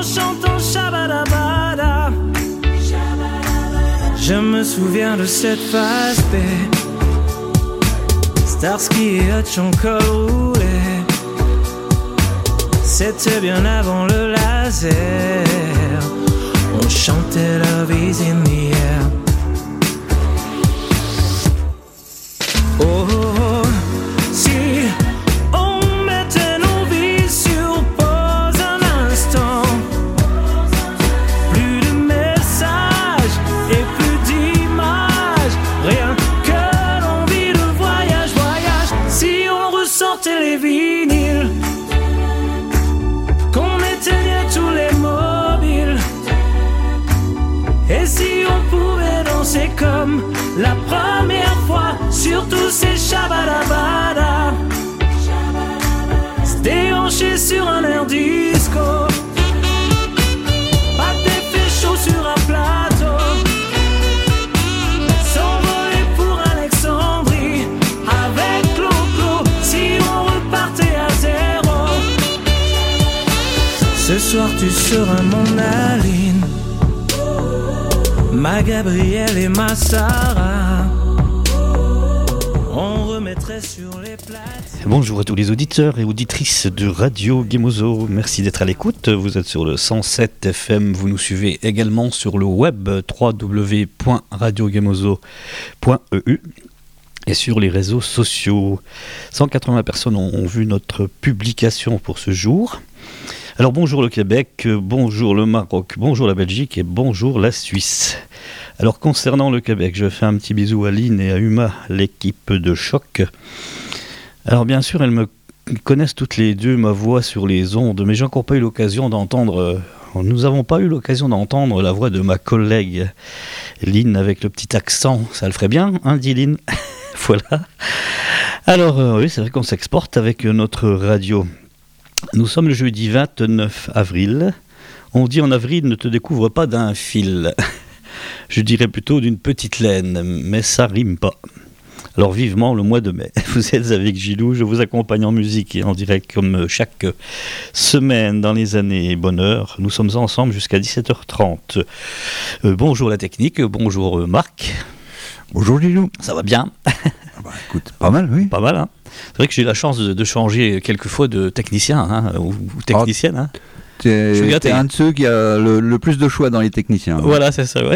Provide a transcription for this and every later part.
en chantant Shabadabada. Je me souviens de cette phase B, Starsky et Hutch encore roulé. C'était bien avant le laser. On chantait Love is in the air. Oh, oh, oh, si on mettait nos vies sur pause un instant, plus de messages et plus d'images, rien que l'envie de voyage, voyage. Si on ressortait les vinyles, qu'on éteignait tous les mobiles, et si on pouvait danser comme la première fois sur tous ces Shabadabada, se déhancher sur un air disco, pas d'effet chaud sur un plateau, s'envoler pour Alexandrie avec Clo-Clo, si on repartait à zéro. Ce soir tu seras mon Aline, ma Gabrielle et ma Sarah. On remettrait sur les plates. Bonjour à tous les auditeurs et auditrices de Radio Gemozo. Merci d'être à l'écoute. Vous êtes sur le 107 FM. Vous nous suivez également sur le web www.radiogemozo.eu et sur les réseaux sociaux. 180 personnes ont vu notre publication pour ce jour. Alors bonjour le Québec, bonjour le Maroc, bonjour la Belgique et bonjour la Suisse. Alors concernant le Québec, je fais un petit bisou à Lynn et à Uma, l'équipe de Choc. Alors bien sûr, elles me connaissent toutes les deux ma voix sur les ondes, mais j'ai encore pas eu l'occasion d'entendre... Nous n'avons pas eu l'occasion d'entendre la voix de ma collègue Lynn avec le petit accent. Ça le ferait bien, hein, dit Lynn. Voilà. Alors oui, c'est vrai qu'on s'exporte avec notre radio. Nous sommes le jeudi 29 avril. On dit en avril, ne te découvre pas d'un fil. Je dirais plutôt d'une petite laine, mais ça rime pas. Alors vivement le mois de mai. Vous êtes avec Gilou, je vous accompagne en musique et en direct comme chaque semaine dans les années bonheur. Nous sommes ensemble jusqu'à 17h30. Bonjour la technique, bonjour Marc. Bonjour Gilou. Ça va bien? Bah écoute, pas mal, oui. Pas mal, hein. C'est vrai que j'ai eu la chance de changer quelques fois de technicien, hein, ou technicienne. Hein. T'es un de ceux qui a le plus de choix dans les techniciens. Ouais. Voilà, c'est ça, ouais.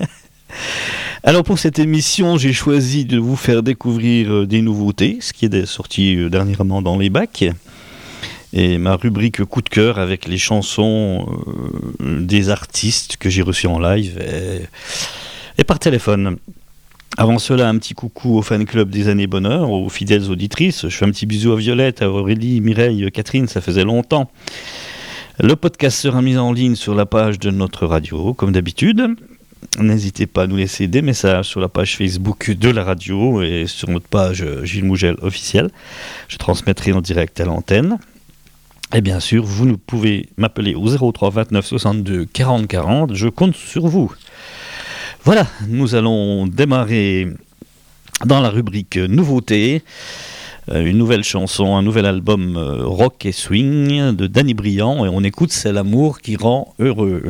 Alors pour cette émission, j'ai choisi de vous faire découvrir des nouveautés, ce qui est sorti dernièrement dans les bacs. Et ma rubrique coup de cœur avec les chansons des artistes que j'ai reçus en live et par téléphone. Avant cela, un petit coucou au fan club des années bonheur, aux fidèles auditrices. Je fais un petit bisou à Violette, à Aurélie, Mireille, Catherine, ça faisait longtemps. Le podcast sera mis en ligne sur la page de notre radio, comme d'habitude. N'hésitez pas à nous laisser des messages sur la page Facebook de la radio et sur notre page Gilles Mougel officielle. Je transmettrai en direct à l'antenne. Et bien sûr, vous pouvez m'appeler au 03 29 62 40 40. Je compte sur vous. Voilà, nous allons démarrer dans la rubrique nouveautés, une nouvelle chanson, un nouvel album rock et swing de Danny Briand, et on écoute C'est l'amour qui rend heureux.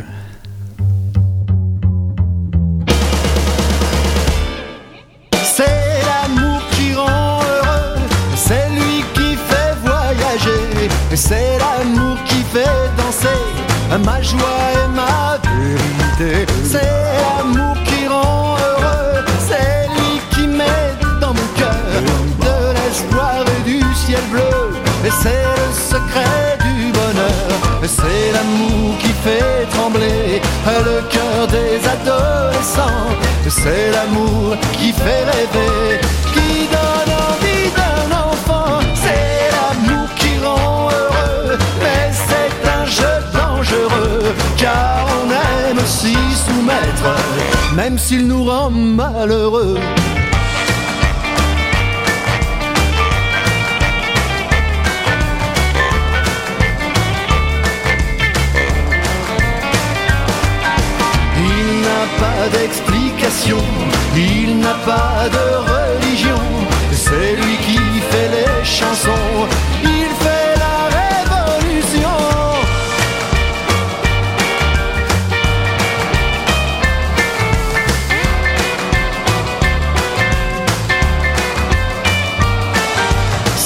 C'est l'amour qui rend heureux, c'est lui qui fait voyager, c'est l'amour qui fait danser ma joie et ma vérité. C'est l'amour qui rend heureux, c'est lui qui met dans mon cœur de l'espoir et du ciel bleu, et c'est le secret du bonheur. C'est l'amour qui fait trembler le cœur des adolescents, c'est l'amour qui fait rêver, qui donne envie d'un enfant. C'est l'amour qui rend heureux, mais c'est un jeu dangereux, car on aime s'y soumettre, même s'il nous rend malheureux. Il n'a pas d'explication, il n'a pas de religion, c'est lui qui fait les chansons, il fait la révolution.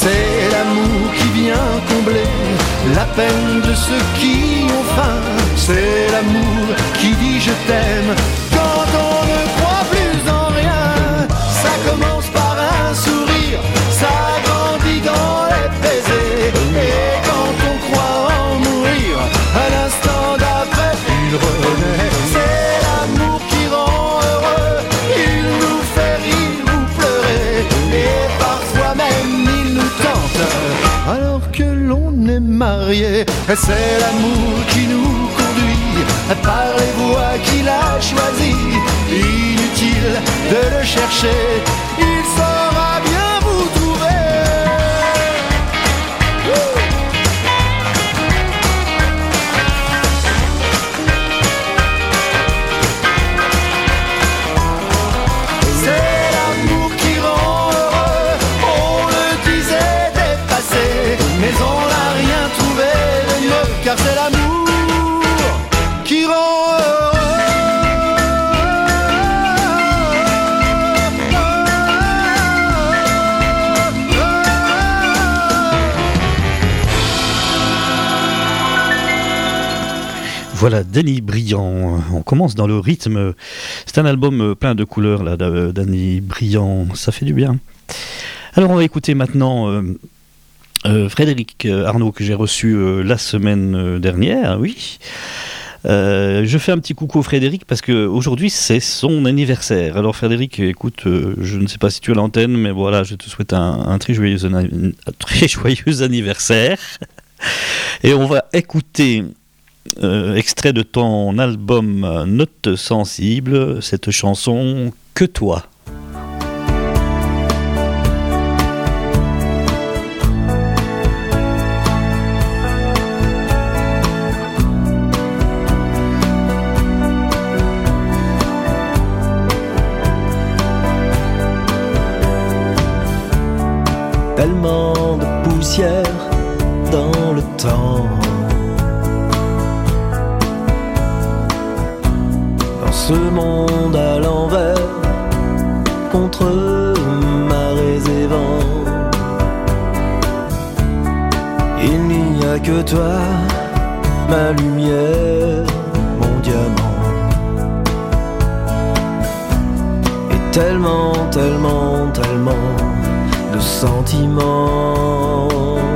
C'est l'amour qui vient combler la peine de ceux qui ont faim. C'est l'amour qui dit je t'aime quand on ne croit plus en rien. Ça commence par un sourire, ça grandit dans les baisers. Et quand on croit en mourir, à l'instant d'après il renaît. C'est l'amour qui rend heureux, il nous fait rire ou pleurer. Et parfois même il nous tente alors que l'on est marié. C'est l'amour qui nous conduit par les voies qu'il a choisies. Inutile de le chercher, il saura bien vous trouver. C'est l'amour qui rend heureux, on le disait dépassé, mais on n'a rien trouvé de mieux, car c'est l'amour qui rend Voilà, Danny Briand. On commence dans le rythme. C'est un album plein de couleurs, là, Danny Briand. Ça fait du bien. Alors, on va écouter maintenant Frédéric Arnaud, que j'ai reçu la semaine dernière, oui. Je fais un petit coucou à Frédéric parce qu'aujourd'hui c'est son anniversaire. Alors Frédéric, écoute, je ne sais pas si tu as l'antenne, mais voilà, je te souhaite un très joyeux anniversaire. Et on va écouter extrait de ton album Note sensible, cette chanson Que toi. Tellement de poussière dans le temps, dans ce monde à l'envers, contre marées et vents. Il n'y a que toi, ma lumière, mon diamant. Et tellement, tellement, tellement de sentiments.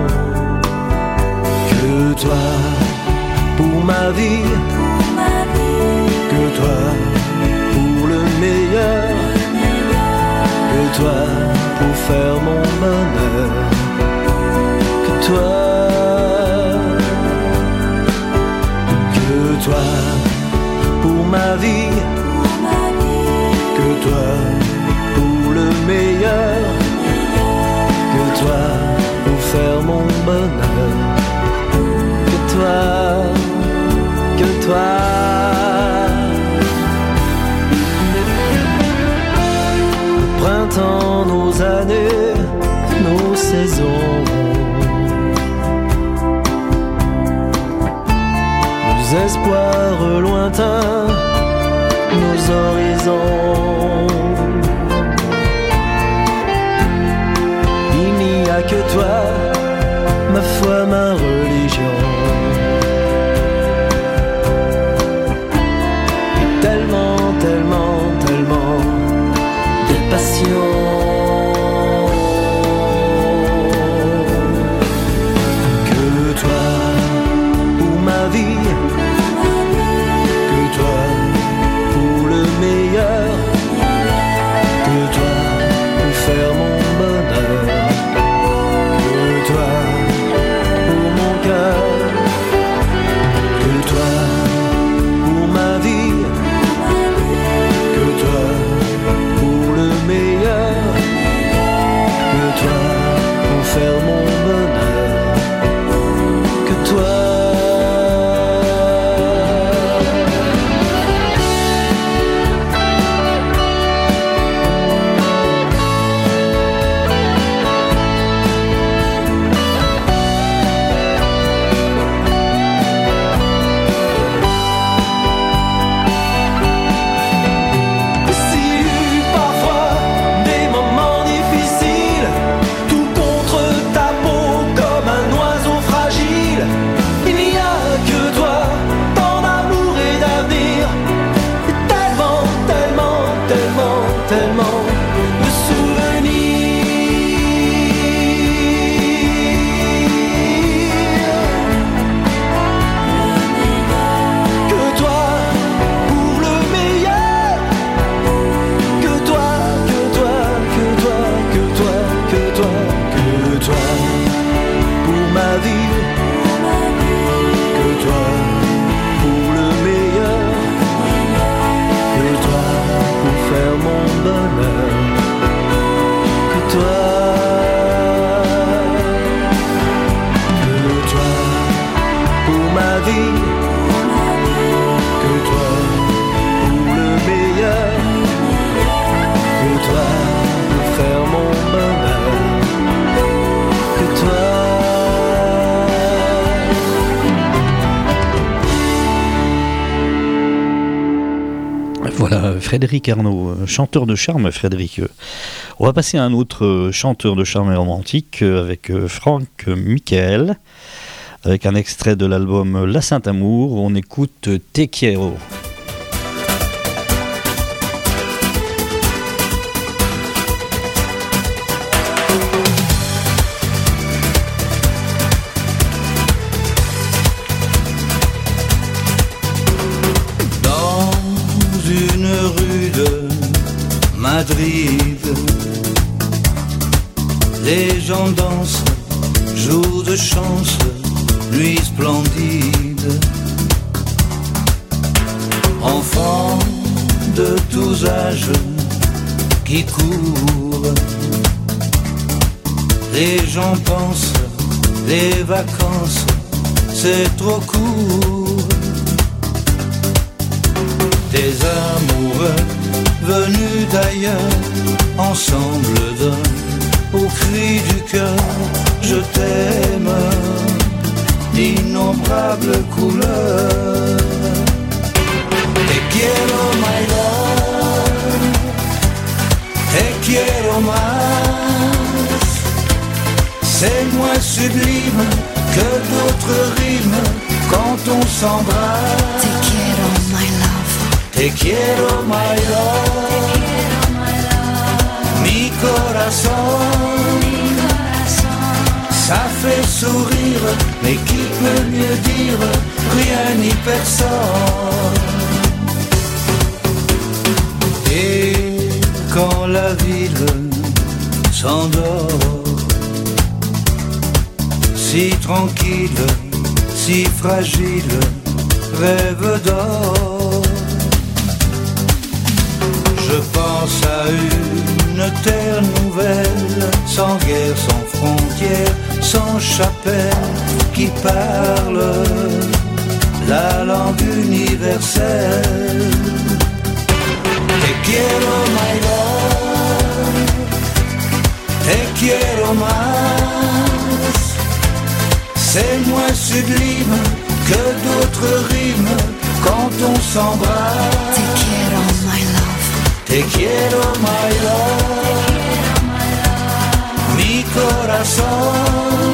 Que toi pour ma vie, que toi pour le meilleur, que toi pour faire mon bonheur, que toi pour ma vie, que toi pour le meilleur, que toi pour faire mon bonheur, que toi, que toi. Le printemps, nos années, nos saisons, nos espoirs lointains, nos horizons. Il n'y a que toi, ma foi, ma religion. Et tellement, tellement, tellement de passion. Que toi pour ma vie, que toi pour le meilleur, que toi pour faire mon bonheur, que toi pour mon cœur, Frédéric Arnaud, chanteur de charme, Frédéric. On va passer à un autre chanteur de charme et romantique avec Franck Michael, avec un extrait de l'album La Saint-Amour. On écoute Te Quiero. Madrid, les gens dansent, jour de chance, nuit splendide. Enfants de tous âges qui courent, les gens pensent, les vacances, c'est trop court. Des amoureux venus d'ailleurs, ensemble d'un au cri du cœur, je t'aime, d'innombrables couleurs. Te quiero my love, te quiero más, c'est moins sublime que d'autres rimes quand on s'embrasse. Te quiero my love, te quiero my love, mi corazón, ça fait sourire, mais qui peut mieux dire rien ni personne. Et quand la ville s'endort, si tranquille, si fragile, rêve d'or. Je pense à une terre nouvelle, sans guerre, sans frontières, sans chapelle, qui parle la langue universelle. Te quiero my love, te quiero más, c'est moins sublime que d'autres rimes quand on s'embrasse. te quiero my love, Te quiero my love, mi corazón,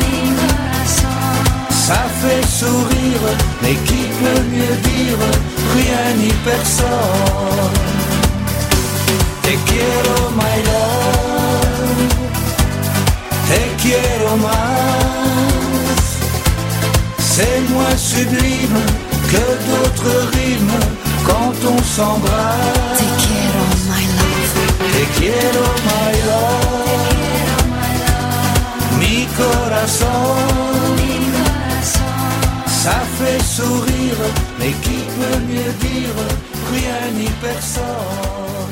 ça fait sourire, mais qui peut mieux dire rien ni personne. Te quiero my love, te quiero más, c'est moins sublime que d'autres rimes quand on s'embrasse. te quiero my love, Te quiero my love, mi corazón, ça fait sourire, mais qui peut mieux dire rien ni personne.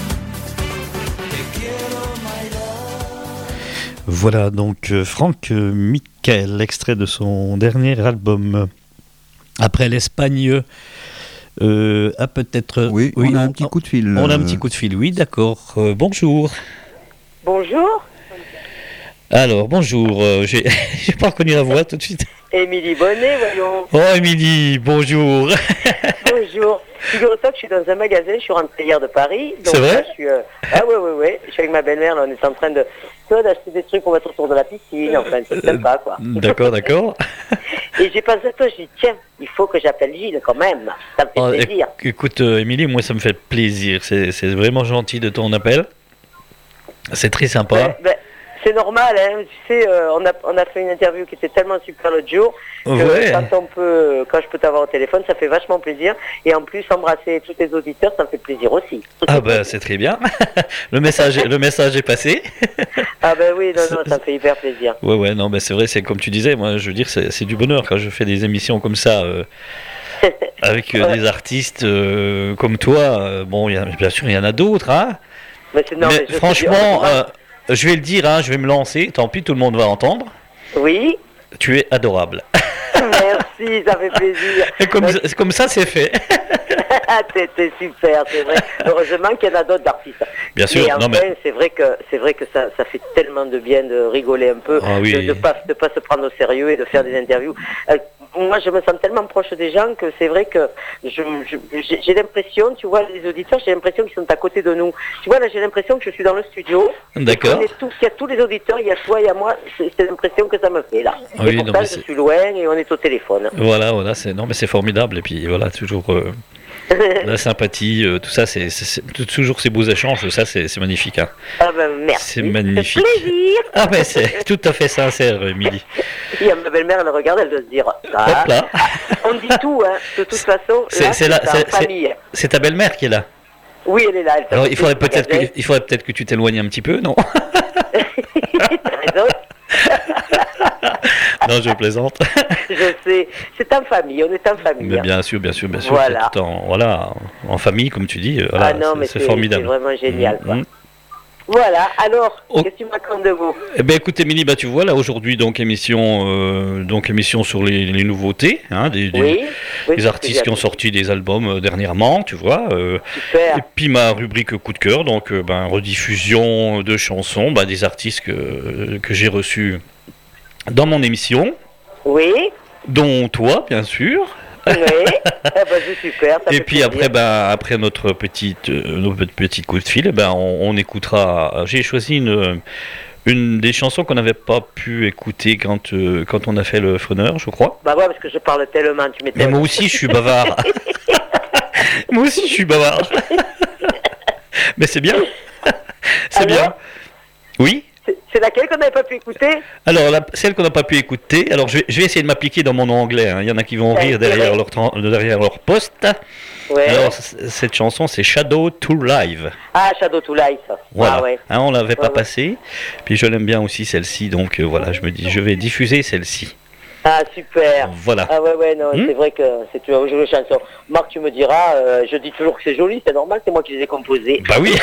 Te quiero my love. Voilà donc Franck Michael, extrait de son dernier album. Après l'Espagne, a peut-être... Oui, on a un petit coup de fil. On a un petit coup de fil, oui, d'accord. Bonjour. Bonjour, Alors, bonjour. J'ai pas reconnu la voix tout de suite. Émilie Bonnet, voyons. Oh, Émilie, bonjour. Bonjour. Figure-toi que je suis dans un magasin, je suis rentrée hier de Paris. Donc C'est vrai là, je suis, ah ouais. Je suis avec ma belle-mère, là, on est en train de, tu vois, d'acheter des trucs pour mettre autour de la piscine, enfin, c'est sympa, quoi. D'accord. Et j'ai pensé à toi, je dis, tiens, il faut que j'appelle Gilles quand même. Ça me fait Oh, plaisir. écoute, Émilie, moi, ça me fait plaisir. C'est vraiment gentil de ton appel. C'est très sympa. Ben, c'est normal, hein. Tu sais, on a fait une interview qui était tellement super l'autre jour que Ouais. quand je peux t'avoir au téléphone, ça fait vachement plaisir. Et en plus, embrasser tous tes auditeurs, ça me fait plaisir aussi. Ah bah c'est très bien. le message est passé. Ah ben oui, non, ça me fait hyper plaisir. Ouais, non, mais c'est vrai, c'est comme tu disais, moi, je veux dire, c'est du bonheur quand je fais des émissions comme ça, avec Ouais. des artistes comme toi. Bon, bien sûr, il y en a d'autres, hein. Mais, Mais je te dis, franchement, je vais le dire, hein, je vais me lancer. Tant pis, tout le monde va entendre. oui, Tu es adorable. merci, ça fait plaisir. Et comme ça, c'est fait. T'es super, c'est vrai. Heureusement qu'il y en a d'autres d'artistes. Bien sûr. Et enfin, Non, mais c'est vrai que ça fait tellement de bien de rigoler un peu, Ah oui. de pas se prendre au sérieux et de faire des interviews. moi, je me sens tellement proche des gens que c'est vrai que j'ai l'impression, tu vois, les auditeurs, j'ai l'impression qu'ils sont à côté de nous. Tu vois, là, j'ai l'impression que je suis dans le studio. D'accord. Il y a tous les auditeurs, il y a toi, il y a moi. C'est l'impression que ça me fait, là. Oui, et pourtant, je suis loin et on est au téléphone. Voilà, c'est formidable. Et puis, voilà, toujours... la sympathie, tout ça, c'est toujours ces beaux échanges, ça c'est magnifique. Hein. Ah ben merci. C'est magnifique. Plaisir. Ah ben c'est tout à fait sincère, Émilie. Il y a ma belle-mère, elle regarde, elle doit se dire. Ah, hop là. On dit tout, hein. De toute façon. C'est ta belle-mère qui est là. Oui, elle est là. Alors il faudrait peut-être que tu t'éloignes un petit peu, non? T'as raison. Non, je plaisante. Je sais, c'est en famille, on est en famille. Mais bien sûr. Voilà. En famille, comme tu dis, voilà, c'est formidable. C'est vraiment génial, quoi. Voilà, alors, qu'est-ce que tu m'accommes de vous? Eh bien, écoute, Émilie, tu vois, là, aujourd'hui, émission sur les nouveautés, hein, des artistes qui ont sorti des albums dernièrement, tu vois. Super. Et puis, ma rubrique coup de cœur, donc, rediffusion de chansons, des artistes que j'ai reçus dans mon émission. Oui. Dont toi, bien sûr. Oui, c'est super. Et puis après notre petit coup de fil, on écoutera. J'ai choisi une des chansons qu'on n'avait pas pu écouter quand on a fait le Funner, je crois. Bah ouais, parce que je parle tellement, tu m'étonnes. Mais moi aussi, je suis bavard. Mais c'est bien. C'est bien. Oui. C'est laquelle qu'on n'avait pas pu écouter? Alors, celle qu'on n'a pas pu écouter, alors je vais essayer de m'appliquer dans mon anglais, hein. Il y en a qui vont rire derrière leur poste. Ouais. Alors, cette chanson, c'est Shadow to Life. Ah, Shadow to Life. Voilà. Ah, ouais. Hein, on ne l'avait pas passée. Puis je l'aime bien aussi, celle-ci. Donc voilà, je me dis, je vais diffuser celle-ci. Ah, super. Voilà. Ah ouais, non, c'est vrai que c'est une jolie chanson. Marc, tu me diras, je dis toujours que c'est joli, c'est normal, c'est moi qui les ai composées. Bah oui.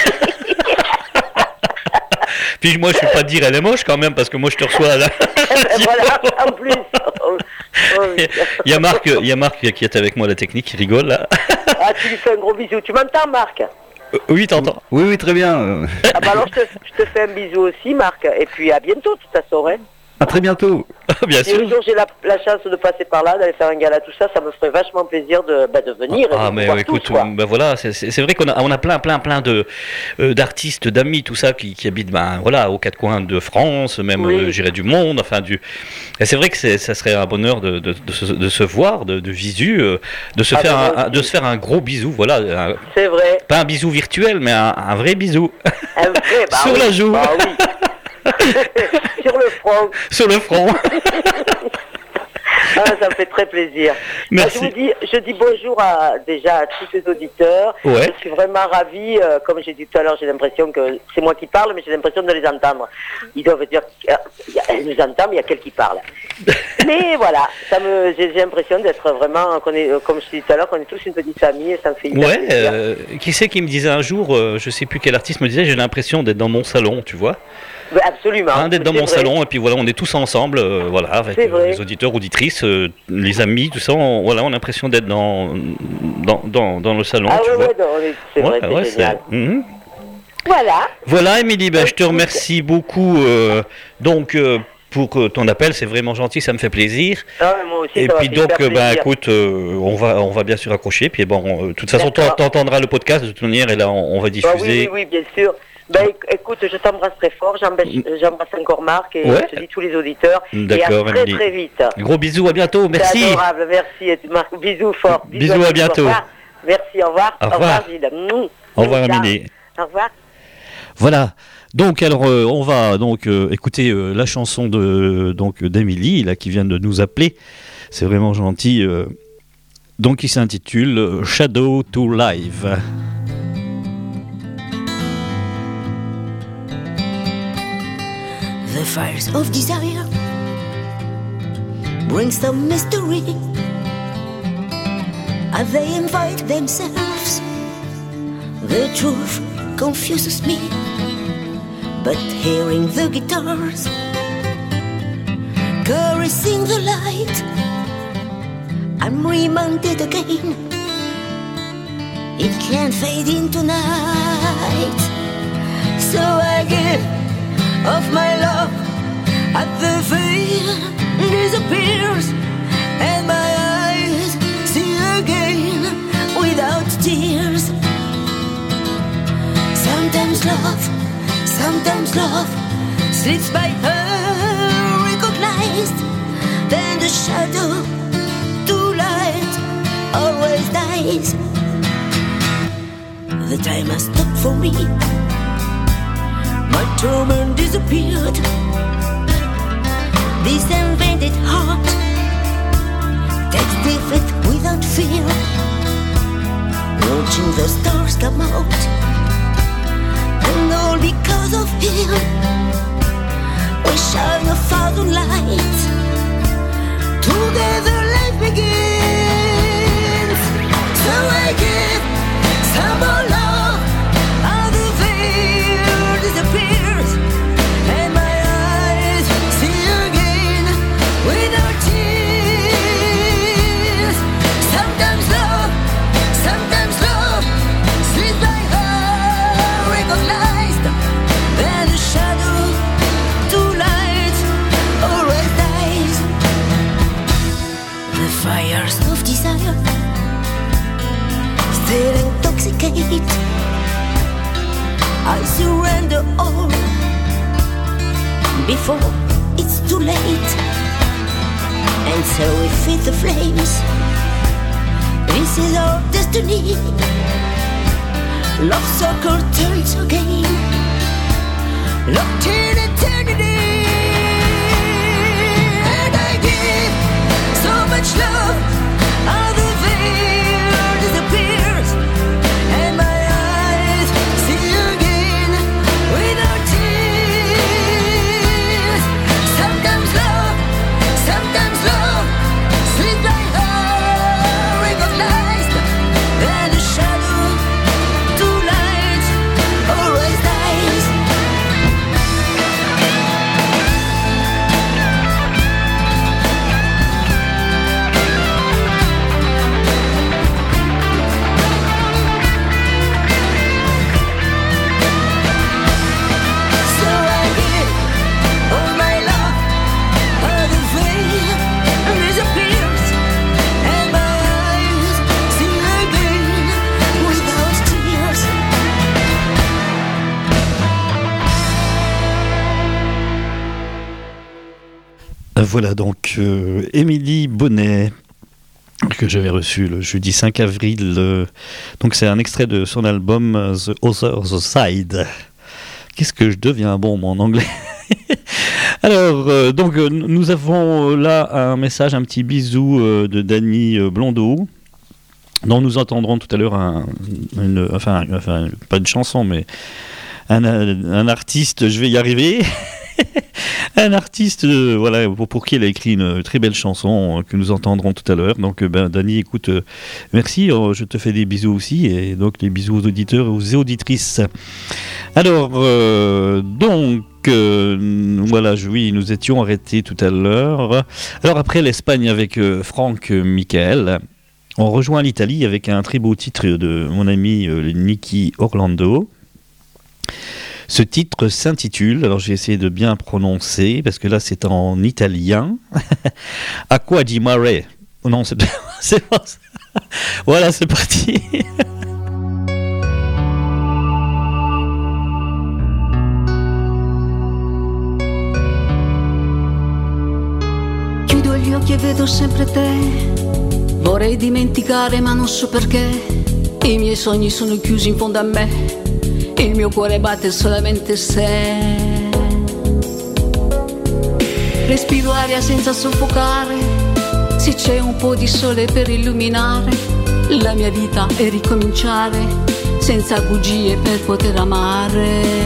Puis moi, je ne vais pas te dire elle est moche quand même, parce que moi, je te reçois là. Voilà, en plus. Il y a Marc qui est avec moi à la technique, qui rigole là. Ah, tu lui fais un gros bisou. Tu m'entends, Marc? Oui, t'entends. Oui, très bien. Ah bah alors, je te fais un bisou aussi, Marc. Et puis à bientôt, de toute façon, hein. À très bientôt. Bien sûr. Et le jour j'ai la chance de passer par là, d'aller faire un gala, tout ça, ça me ferait vachement plaisir de venir. Ah mais écoute, voilà, c'est vrai qu'on a plein d'artistes, d'amis, tout ça qui habitent aux quatre coins de France, même j'irais du monde, Et c'est vrai que ça serait un bonheur de se voir, de visu, de se faire un gros bisou, voilà. C'est vrai. Pas un bisou virtuel, mais un vrai bisou. Un vrai, sur la joue. Bah oui. Sur le front. Sur le front. Ah, ça me fait très plaisir. Merci. Je dis bonjour déjà à tous les auditeurs. Ouais. Je suis vraiment ravie. Comme j'ai dit tout à l'heure, j'ai l'impression que c'est moi qui parle, mais j'ai l'impression de les entendre. Ils doivent dire qu'ils nous entendent, mais il y a quelqu'un qui parle. Mais voilà, j'ai l'impression d'être vraiment, comme je dis tout à l'heure, qu'on est tous une petite famille et ça me fait plaisir. Qui c'est qui me disait un jour, je sais plus quel artiste me disait, j'ai l'impression d'être dans mon salon, tu vois. Absolument. D'être dans mon salon, et puis voilà, on est tous ensemble, avec les auditeurs, auditrices, les amis, tout ça, on a l'impression d'être dans le salon. Ah tu vois. c'est vrai, c'est génial. Voilà, Émilie, je te remercie beaucoup pour ton appel, c'est vraiment gentil, ça me fait plaisir. Ah, moi aussi, et puis donc, écoute, on va bien sûr accrocher, puis de toute façon, tu entendras le podcast de toute manière, et là, on va diffuser. Oui, bien sûr. Écoute, je t'embrasse très fort, j'embrasse encore Marc et je te dis tous les auditeurs. D'accord, et à très merci. Gros bisous, à bientôt, merci. C'est adorable, merci Marc, bisous fort. Bisous à bientôt. Merci, au revoir. Au revoir, Gilles. Au revoir, Amélie. Au revoir. Voilà. Donc alors on va écouter la chanson d'Amélie là qui vient de nous appeler. C'est vraiment gentil. Donc il s'intitule Shadow to Life. The fires of desire bring some mystery as they invite themselves. The truth confuses me, but hearing the guitars caressing the light, I'm reminded again it can't fade into night. So I give of my love as the veil disappears and my Sometimes love slips by her recognized. Then the shadow, too light, always dies. The time has stopped for me. My torment disappeared. This invented heart takes defeat without fear. Watching the stars come out, and all because of him, we shine a thousand lights. Together life begins. So I give some more love, how the veil disappears, and my eyes see again without tears. Sometimes love slips by her recognized. Then the shadow, too light, always dies. The fires of desire still intoxicate. I surrender all before it's too late. And so we feed the flames. This is our destiny. Love circle turns again, locked in eternity. And I give so much love, how the veil disappears, and my eyes see again without tears. Sometimes love slips by her recognized. Then the shadow, too light, always dies. So I give all my love, how the veil disappears, and my eyes see again without tears. Voilà donc Émilie Bonnet, que j'avais reçu le jeudi 5 avril. Donc c'est un extrait de son album The Other Side. Qu'est-ce que je deviens bon en anglais. Alors, donc nous avons là un message, un petit bisou de Dany Blondeau, dont nous entendrons tout à l'heure enfin, pas une chanson, mais un artiste, je vais y arriver. Un artiste voilà, pour qui elle a écrit une très belle chanson que nous entendrons tout à l'heure. Donc Dany, écoute, merci, je te fais des bisous aussi, et donc des bisous aux auditeurs et aux auditrices. Alors voilà, oui, nous étions arrêtés tout à l'heure. Alors après l'Espagne avec Franck Michael, on rejoint l'Italie avec un très beau titre de mon ami Nicky Orlando. Ce titre s'intitule, alors j'ai essayé de bien prononcer, parce que là c'est en italien, Acqua di Mare. Oh non, c'est pas ça. Voilà, c'est parti. Chiudo gli occhi e vedo sempre te. Vorrei dimenticare ma non so perché. I miei sogni sono chiusi in fondo a me. Il mio cuore batte solamente se respiro aria senza soffocare. Se c'è un po' di sole per illuminare la mia vita e ricominciare senza bugie per poter amare.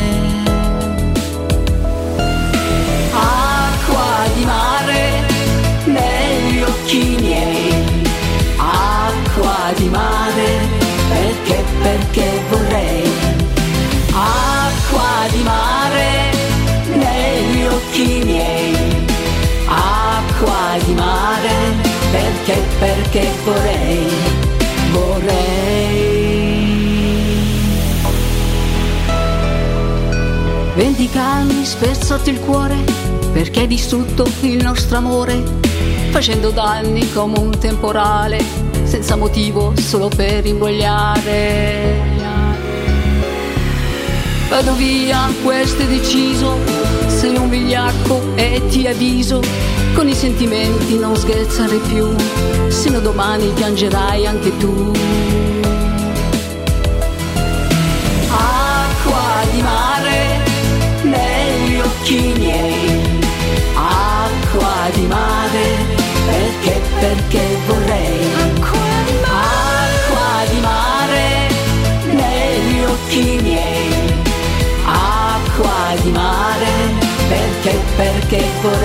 Acqua di mare negli occhi miei. Acqua di mare perché vorrei. Acqua di mare negli occhi miei. Acqua di mare perché vorrei. 20 anni spezzato il cuore perché hai distrutto il nostro amore, facendo danni come un temporale senza motivo solo per imbrogliare. vado via, questo è deciso. Sei un vigliacco e ti avviso, con i sentimenti non scherzare più, se no domani piangerai anche tu. Acqua di mare negli occhi miei, acqua di mare, perché vorrei. Acqua di mare negli occhi miei, acqua di mare, perché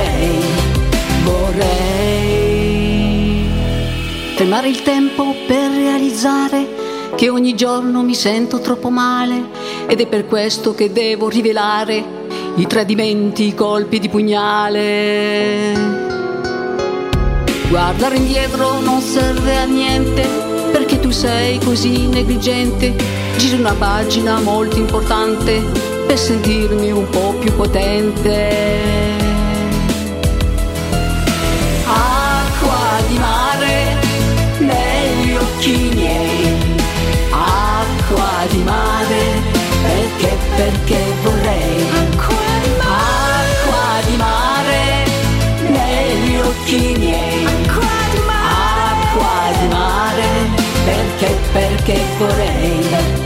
vorrei fermare il tempo per realizzare che ogni giorno mi sento troppo male, ed è per questo che devo rivelare i tradimenti, i colpi di pugnale. Guardare indietro non serve a niente, perché tu sei così negligente. Giri una pagina molto importante per sentirmi un po' più potente. Acqua di mare negli occhi miei, acqua di mare, perché vorrei. Acqua di mare negli occhi miei, acqua di mare, perché vorrei.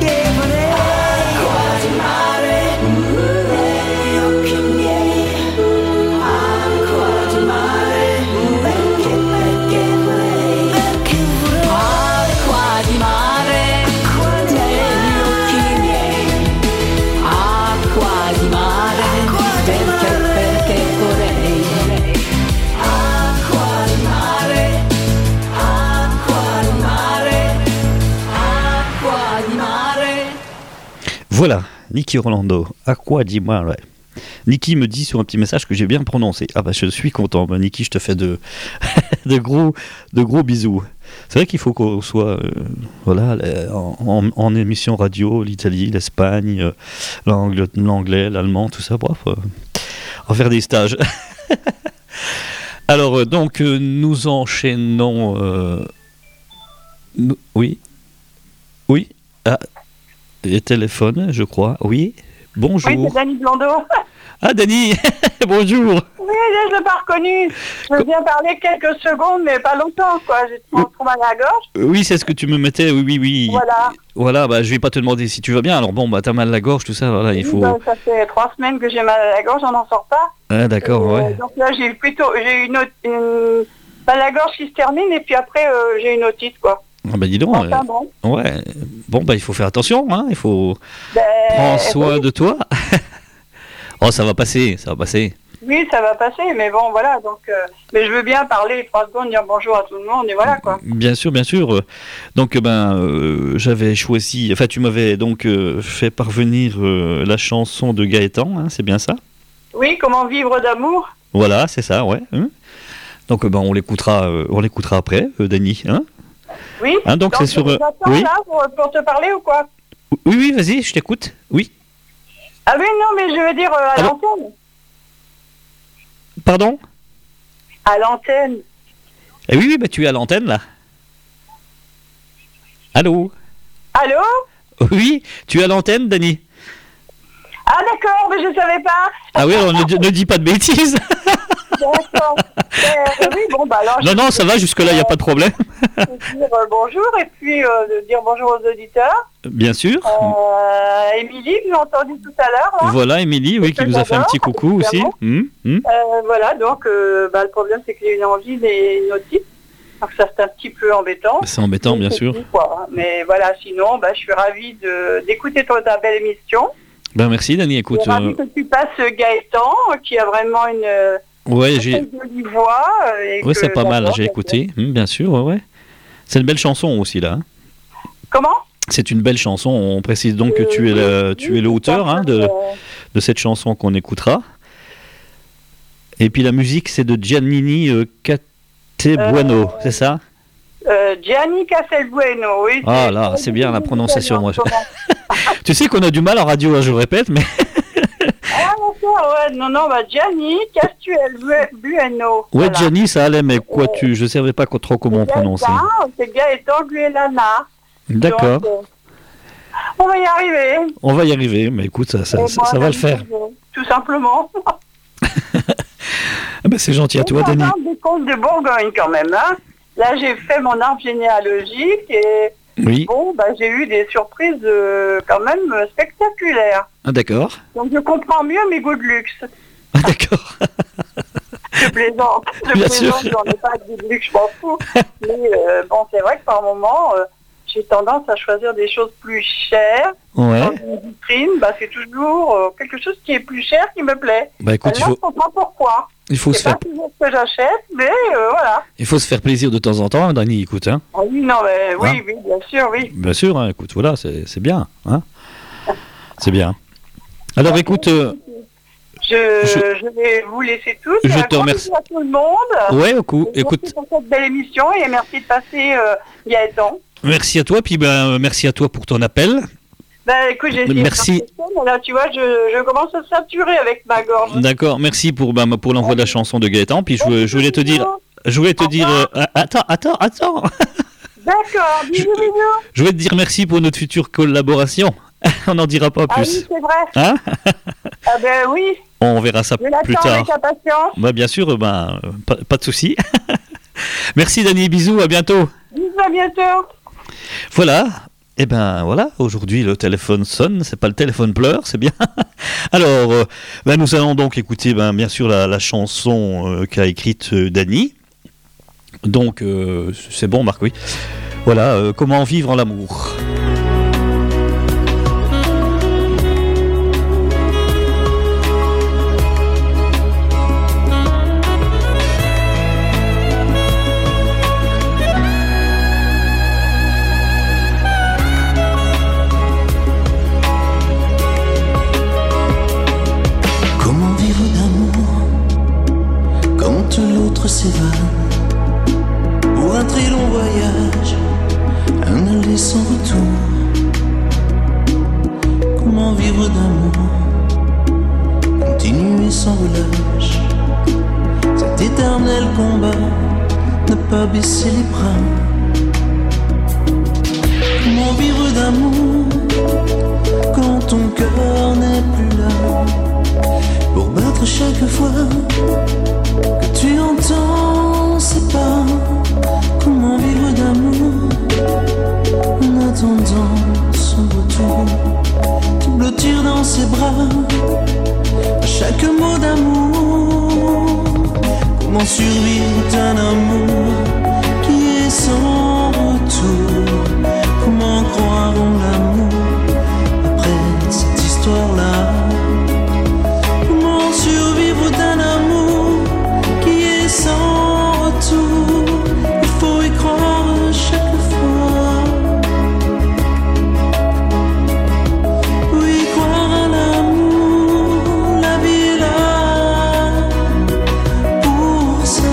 Acqua di mare negli occhi miei, acqua di mare, perché vorrei. Acqua di mare negli occhi miei, acqua di mare, perché vorrei. Acqua di mare, acqua di mare, acqua di mare. Voilà, Niki Orlando, Acqua di Mare. Niki me dit sur un petit message que j'ai bien prononcé. Ah bah je suis content, bah, Niki, je te fais de gros bisous. C'est vrai qu'il faut qu'on soit voilà, en émission radio, l'Italie, l'Espagne, l'anglais, l'allemand, tout ça, bref, en faire des stages. Alors donc nous enchaînons. Oui, ah, les téléphones, je crois. Oui, bonjour. Oui, c'est Dany Blondeau. Ah, Dany, bonjour. Oui, je ne l'ai pas reconnu. Je viens parler quelques secondes, mais pas longtemps, quoi. J'ai trop mal à la gorge. Oui, c'est ce que tu me mettais, oui. Voilà. Voilà, bah, je vais pas te demander si tu vas bien. Alors bon, bah, t'as mal à la gorge, tout ça, voilà, il faut... Bah, ça fait 3 semaines que j'ai mal à la gorge, j'en en sors pas. Ah, d'accord, ouais. Donc là, j'ai eu une mal à la gorge qui se termine, et puis après, j'ai une otite, quoi. Ah bah dis donc, enfin, bon. Ouais, bon bah il faut faire attention, hein, il faut prendre soin de toi. Oh, ça va passer. Oui, ça va passer, mais bon, voilà, donc, mais je veux bien parler 3 secondes, dire bonjour à tout le monde, et voilà, quoi. Bien sûr. Donc, j'avais choisi, enfin, tu m'avais donc fait parvenir la chanson de Gaëtan, hein, c'est bien ça? Oui, comment vivre d'amour. Voilà, c'est ça, ouais. Donc, on l'écoutera après, Dany, hein? Oui, hein, donc c'est sur... oui. Là, pour te parler ou quoi? Oui, vas-y, je t'écoute, oui. Ah oui, non, mais je veux dire à l'antenne. Pardon? À l'antenne. Eh oui, bah tu es à l'antenne, là. Allô? Oui, tu es à l'antenne, Dany? Ah d'accord, mais je ne savais pas. Ah oui, alors ne dis pas de bêtises. D'accord. Oui, bon, bah alors... Non, ça va, jusque-là, il n'y a pas de problème. Dire bonjour, et puis dire bonjour aux auditeurs. Bien sûr. Émilie, que j'ai entendu tout à l'heure. Là. Voilà, Émilie, oui, qui nous a fait un petit coucou évidemment. Aussi. Voilà, donc le problème, c'est que j'ai une envie des notices. Donc ça, c'est un petit peu embêtant. C'est embêtant, bien sûr. Quoi. Mais voilà, sinon, je suis ravie d'écouter ta belle émission. Ben merci, Dany, écoute. Je suis ravie que tu passes Gaëtan, qui a vraiment une... Ouais, jolie voix. Ouais, c'est pas mal, j'ai écouté, bien sûr, ouais. C'est une belle chanson aussi, là. Comment? C'est une belle chanson, on précise donc que tu es l'auteur hein, de cette chanson qu'on écoutera. Et puis la musique, c'est de Giannini Castelbuono, c'est ça? Gianni Castelbuono, oui. Ah là, c'est bien la prononciation, moi. Tu sais qu'on a du mal en radio, hein, je le répète, mais... Ah d'accord, ouais, non, Gianni Castelbuono. Ouais, voilà. Gianni, ça allait, mais quoi, je ne savais pas trop comment on prononçait. C'est Gaëtan Guelana. D'accord. On va y arriver. On va y arriver, mais écoute, ça va le faire. Tout simplement. Ah ben, c'est gentil à toi, Dany. On va des contes de Bourgogne quand même. Hein. Là, j'ai fait mon arbre généalogique et oui. Bon, j'ai eu des surprises quand même spectaculaires. Ah d'accord. Donc je comprends mieux mes goûts de luxe. Ah d'accord. Je plaisante, j'en ai pas de goût de luxe, je m'en fous. Mais bon, c'est vrai que par moment, j'ai tendance à choisir des choses plus chères. Ouais. Dans une vitrine, c'est toujours quelque chose qui est plus cher qui me plaît. Bah écoute, je comprends pourquoi. Il faut se faire. C'est pas toujours ce que j'achète, mais voilà. Il faut se faire plaisir de temps en temps, Dany, écoute. Hein. Ah oui, non, mais oui, oui, bien sûr, oui. Bien sûr, hein, écoute, voilà, c'est bien. Hein. C'est bien. Alors écoute. Je vais vous laisser tous. Je te remercie. À tout le monde. Ouais, écoute. Merci pour cette belle émission et merci de passer Gaëtan. Merci à toi, puis merci à toi pour ton appel. Écoute, j'ai essayé merci. Mais là, tu vois, je commence à saturer avec ma gorge. D'accord, merci pour l'envoi de la chanson de Gaëtan. Puis je voulais te dire. Attends. D'accord, bisous. Je voulais te dire merci pour notre future collaboration. On n'en dira pas plus. Ah oui, c'est vrai. Hein? Ah ben oui. On verra ça plus tard. Avec impatience. Bien sûr, pas de souci. Merci Dany, bisous, à bientôt. Bisous, à bientôt. Voilà. Et voilà, aujourd'hui le téléphone sonne, c'est pas le téléphone pleure, c'est bien. Alors, nous allons donc écouter bien sûr la chanson qu'a écrite Dany. Donc, c'est bon Marc, oui. Voilà, comment vivre en l'amour. S'évade pour un très long voyage, un aller sans retour. Comment vivre d'amour, continuer sans relâche, cet éternel combat, ne pas baisser les bras. Comment vivre d'amour quand ton cœur n'est plus là pour battre chaque fois que tu entends ces pas. Comment vivre d'amour en attendant son retour, te blottir dans ses bras à chaque mot d'amour. Comment survivre d'un amour qui est sans retour? Comment croire en l'amour après cette histoire-là? Comment survivre d'un amour qui est sans retour? Il faut y croire chaque fois. Oui, croire à l'amour, la vie est là pour ça.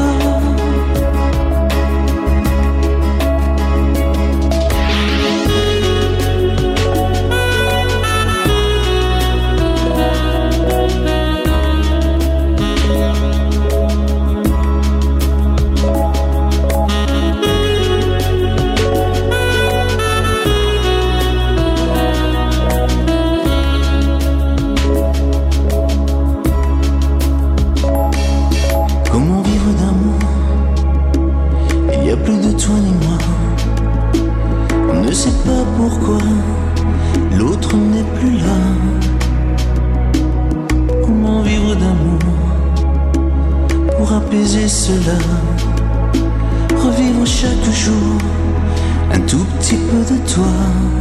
Comment vivre d'amour? Il n'y a plus de toi ni moi. On ne sait pas pourquoi l'autre n'est plus là. Comment vivre d'amour pour apaiser cela? Revivre chaque jour un tout petit peu de toi.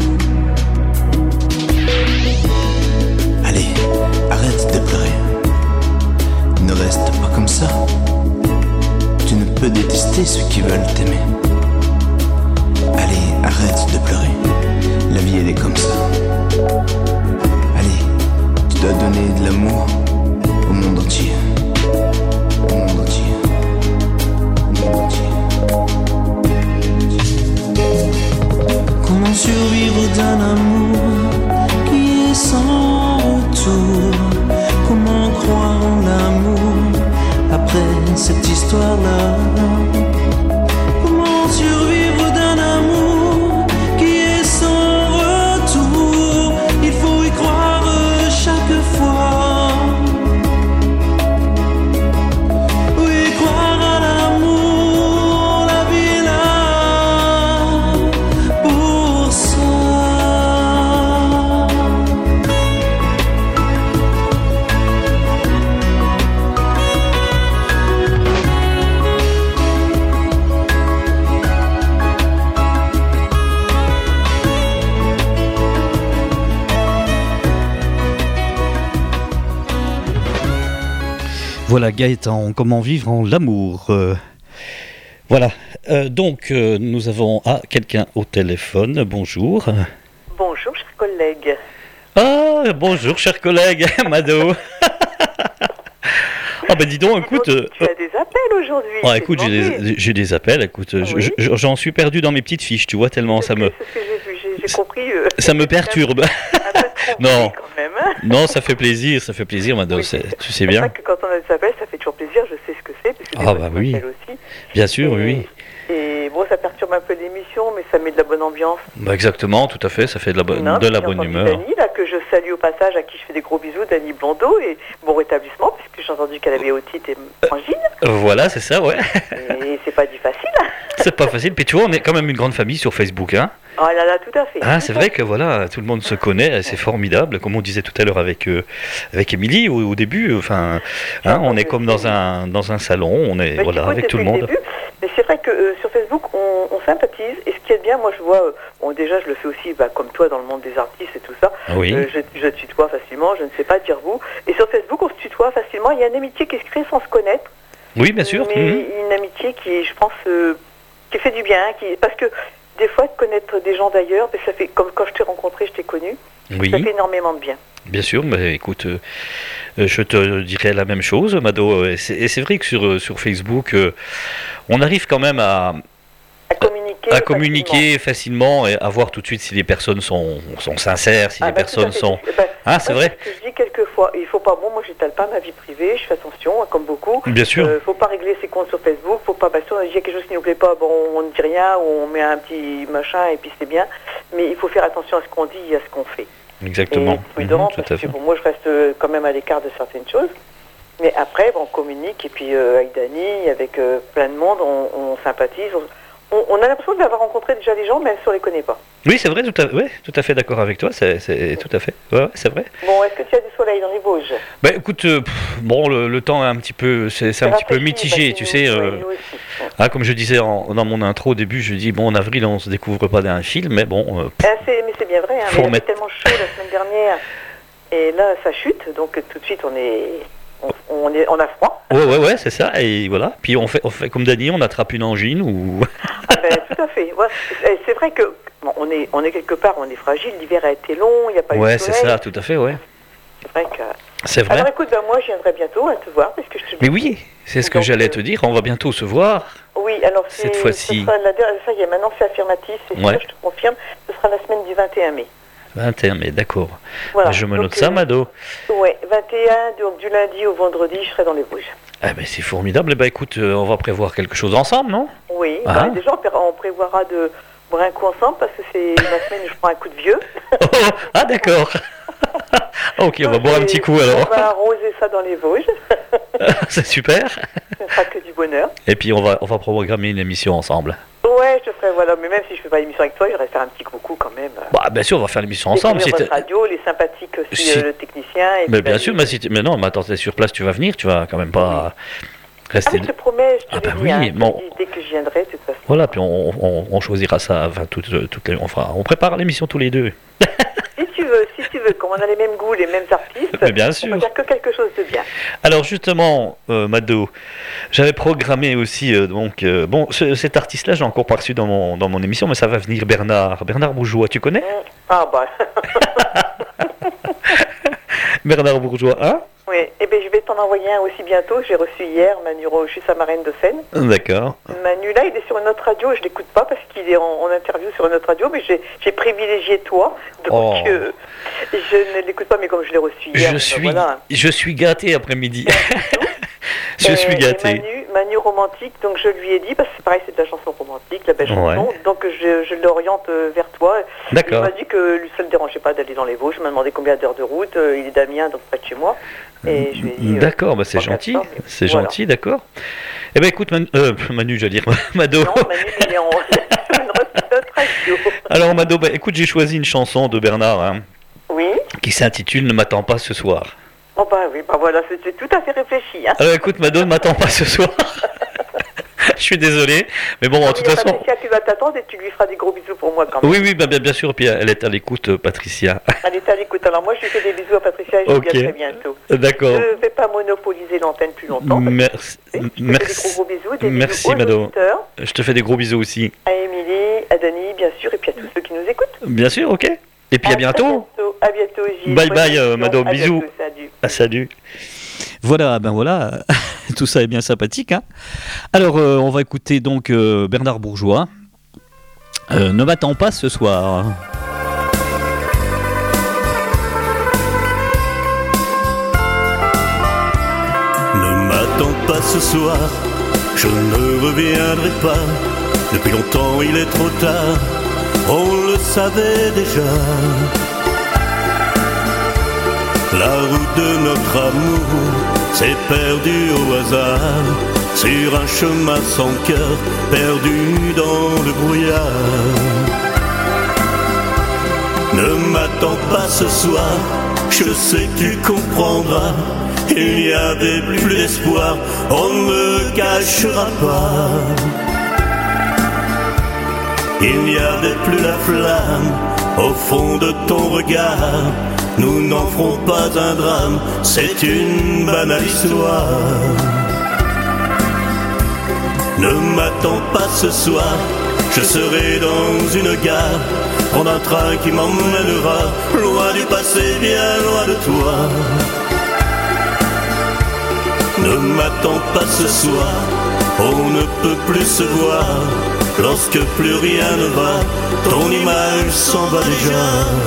Allez, arrête de pleurer. Ne reste pas comme ça. Tu ne peux détester ceux qui veulent t'aimer. Allez, arrête de pleurer. La vie elle est comme ça. Allez, tu dois donner de l'amour au monde entier. Au monde entier. Au monde entier. Comment survivre d'un amour qui est sans retour? Comment croire en l'amour après cette histoire-là? Comment survivre d'un amour qui est sans retour? Voilà Gaëtan, comment vivre en l'amour. Voilà, donc nous avons quelqu'un au téléphone, bonjour. Bonjour cher collègue. Ah, bonjour cher collègue, Mado. Ah ben dis donc, écoute... Tu as des appels aujourd'hui. Ah écoute, j'ai des appels, écoute, oui. J'en suis perdu dans mes petites fiches, tu vois, tellement ça me... C'est ce que j'ai vu, j'ai compris. Ça me perturbe. Non, quand même, hein. Non, ça fait plaisir, Mado, oui, tu sais bien. C'est vrai que quand on a des appels, ça fait toujours plaisir, je sais ce que c'est, parce que ah bah oui, aussi. Bien sûr, oui. Et bon, ça perturbe un peu l'émission, mais ça met de la bonne ambiance. Bah exactement, tout à fait, ça fait de la bonne humeur. Dani, là, que je salue au passage, à qui je fais des gros bisous, Dani Blondeau, et bon rétablissement, puisque j'ai entendu qu'elle avait otite et angine. Voilà, c'est ça, ouais. Et c'est pas du facile. C'est pas facile, puis tu vois, on est quand même une grande famille sur Facebook, hein. Oh là là, tout à fait. Ah, c'est vrai que voilà, tout le monde se connaît, c'est formidable, comme on disait tout à l'heure avec Émilie au début, enfin, hein, on est comme dans un salon, on est voilà avec tout le monde. Mais c'est vrai que sur Facebook, on sympathise, et ce qui est bien, moi je vois, bon déjà je le fais aussi, comme toi dans le monde des artistes et tout ça, oui. Je tutoie facilement, je ne sais pas dire vous, et sur Facebook on se tutoie facilement, il y a une amitié qui se crée sans se connaître. Oui, bien sûr. Mais une amitié qui, je pense, qui fait du bien, parce que des fois, de connaître des gens d'ailleurs, ça fait, comme quand je t'ai rencontré, je t'ai connu, oui. Ça fait énormément de bien. Bien sûr, mais écoute, je te dirais la même chose, Mado. Et c'est vrai que sur Facebook, on arrive quand même à communiquer facilement et à voir tout de suite si les personnes sont sincères, si les personnes sont... c'est vrai. Je dis quelquefois, il faut pas... Bon, moi, j'étale pas ma vie privée, je fais attention, comme beaucoup. Bien sûr. Faut pas régler ses comptes sur Facebook, faut pas... si on dit quelque chose qui nous plaît pas, bon, on ne dit rien, ou on met un petit machin, et puis c'est bien. Mais il faut faire attention à ce qu'on dit et à ce qu'on fait. Exactement. Et prudent, parce que bon, moi, je reste quand même à l'écart de certaines choses. Mais après, on communique, et puis avec Dani, avec plein de monde, on sympathise, on a l'impression d'avoir rencontré déjà des gens, même si on ne les connaît pas. Oui, c'est vrai, tout à fait d'accord avec toi, c'est tout à fait, ouais, c'est vrai. Bon, est-ce que tu as du soleil dans les Vosges ? Ben écoute, bon, le temps est un petit peu, c'est un petit peu mitigé, tu sais. Comme je disais dans mon intro au début, je dis, bon, en avril, on ne se découvre pas d'un film, mais bon... mais c'est bien vrai, hein, mais il tellement chaud la semaine dernière, et là, ça chute, donc tout de suite, on a froid. Ouais, c'est ça, et voilà. Puis on fait comme Dani, on attrape une angine ou... tout à fait. Ouais. C'est vrai que bon, on est quelque part, on est fragile. L'hiver a été long, il n'y a pas eu de soleil. Ouais, c'est ça, tout à fait, ouais. C'est vrai que... C'est vrai. Alors écoute, moi je viendrai bientôt à te voir parce que je te... Mais oui, c'est ce que j'allais te dire. On va bientôt se voir. Oui, alors cette fois-ci. Ça y est, maintenant c'est affirmatif. C'est ça, je te confirme. Ce sera la semaine du 21 mai. 21 mai, d'accord. Voilà. Je me note ça, Mado. Oui, 21, donc du lundi au vendredi, je serai dans les Vosges. Ah ben c'est formidable. Ben écoute, on va prévoir quelque chose ensemble, non ? Oui, déjà on prévoira de boire un coup ensemble parce que c'est la semaine où je prends un coup de vieux. Ah d'accord. Ok, on va boire un petit coup alors. On va arroser ça dans les Vosges. C'est super. Ce sera que du bonheur. Et puis on va programmer une émission ensemble. Ouais, je te ferai, voilà, mais même si je fais pas l'émission avec toi, j'irai faire un petit coucou quand même. Bah, bien sûr, on va faire l'émission ensemble. Votre radio, les sympathiques aussi, le technicien. Et mais bien sûr, mais non, mais attends, t'es sur place, tu vas venir, tu vas quand même pas rester... je te promets, je te oui, dis, bon. Dès que je viendrai, de toute façon. Voilà, puis on choisira ça, enfin, on prépare l'émission tous les deux. Si tu veux, comme on a les mêmes goûts, les mêmes artistes, mais bien sûr. on peut faire que quelque chose de bien. Alors justement, Mado, j'avais programmé aussi, bon, cet artiste-là, j'ai encore pas reçu dans mon émission, mais ça va venir Bernard Bourgeois, tu connais ? Ah bah... Bernard Bourgeois, hein ? Oui, et bien je vais t'en envoyer un aussi bientôt. J'ai reçu hier Manu Rocher, sa marraine de Seine. D'accord. Manu, là, il est sur une autre radio, je ne l'écoute pas parce qu'il est en interview sur une autre radio, mais j'ai privilégié toi, donc je ne l'écoute pas, mais comme je l'ai reçu hier. Je suis gâté après-midi. Je suis gâté. Manu romantique, donc je lui ai dit, parce que c'est pareil, c'est de la chanson romantique, la belle chanson, donc je l'oriente vers toi. D'accord. Il m'a dit que lui, ça ne le dérangeait pas d'aller dans les Vosges. Je m'a demandé combien d'heures de route, il est d'Amiens, donc près de chez moi. Et je lui ai dit, d'accord, bah c'est gentil, gentil, d'accord. Eh ben écoute, Manu, j'allais dire, Mado. Non, Manu, il est en notre radio. Alors Mado, écoute, j'ai choisi une chanson de Bernard, hein, qui s'intitule « Ne m'attends pas ce soir ». Oh bah oui, bah voilà, c'est tout à fait réfléchi. Hein. Alors écoute, Mado, ne m'attends pas ce soir. Je suis désolé, mais bon, de toute façon... Patricia, tu vas t'attendre et tu lui feras des gros bisous pour moi quand même. Oui, bien sûr, puis elle est à l'écoute, Patricia. Elle est à l'écoute, alors moi je lui fais des bisous à Patricia et je vous dis à très bientôt. D'accord. Je ne vais pas monopoliser l'antenne plus longtemps. Merci. Des gros bisous, des merci, bisous aux madame. auditeurs. Je te fais des gros bisous aussi. À Émilie, à Denis, bien sûr, et puis à tous ceux qui nous écoutent. Bien sûr, ok. Et puis à bientôt. À bientôt, Gilles. Bye, madame, bisous. Salut. Salut. Voilà, tout ça est bien sympathique. Hein. Alors, on va écouter donc Bernard Bourgeois. Ne m'attends pas ce soir. Ne m'attends pas ce soir, je ne reviendrai pas. Depuis longtemps il est trop tard, on le savait déjà. La route de notre amour s'est perdue au hasard, sur un chemin sans cœur, perdu dans le brouillard. Ne m'attends pas ce soir, je sais que tu comprendras. Il n'y avait plus d'espoir, on ne me cachera pas. Il n'y avait plus la flamme au fond de ton regard. Nous n'en ferons pas un drame, c'est une banale histoire. Ne m'attends pas ce soir, je serai dans une gare, prendre un train qui m'emmènera loin du passé, bien loin de toi. Ne m'attends pas ce soir, on ne peut plus se voir. Lorsque plus rien ne va, ton image s'en va déjà.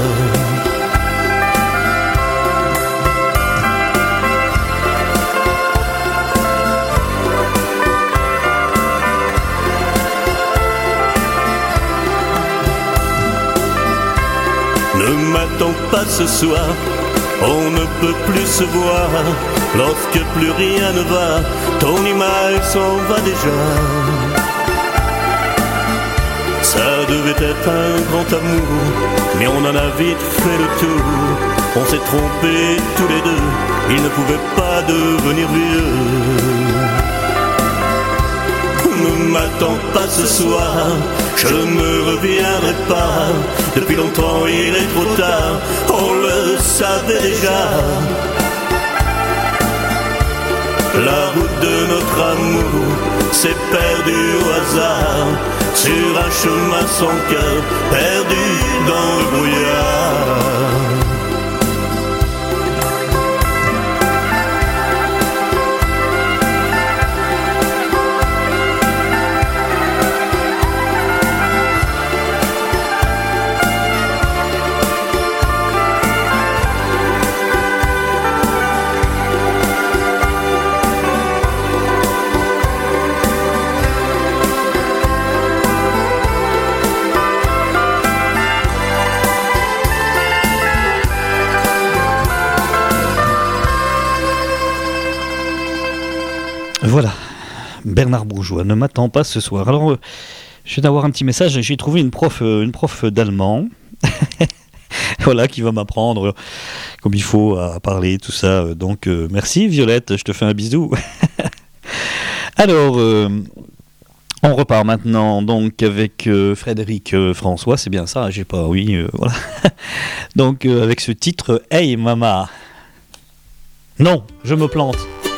Ne m'attends pas ce soir, on ne peut plus se voir. Lorsque plus rien ne va, ton image s'en va déjà. Ça devait être un grand amour, mais on en a vite fait le tour. On s'est trompés tous les deux, il ne pouvait pas devenir vieux. Ne m'attends pas ce soir, je ne reviendrai pas. Depuis longtemps il est trop tard, on le savait déjà. La route de notre amour s'est perdue au hasard, sur un chemin sans cœur, perdu dans le brouillard. Voilà, Bernard Bourgeois, ne m'attends pas ce soir. Alors, je viens d'avoir un petit message, j'ai trouvé une prof d'allemand, voilà, qui va m'apprendre comme il faut à parler, tout ça. Donc, merci Violette, je te fais un bisou. Alors, on repart maintenant donc avec Frédéric François, c'est bien ça, j'ai pas, oui, voilà. Donc, avec ce titre, Hey Mama. Non, je me plante.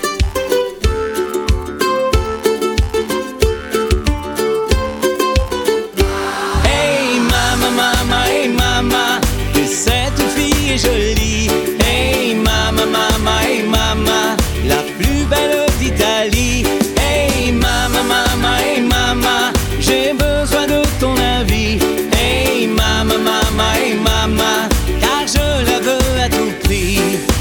Jolie, hey mama, mama, hey mama, la plus belle d'Italie. Hey mama, mama, hey mama, j'ai besoin de ton avis. Hey mama, mama, hey mama, car je la veux à tout prix.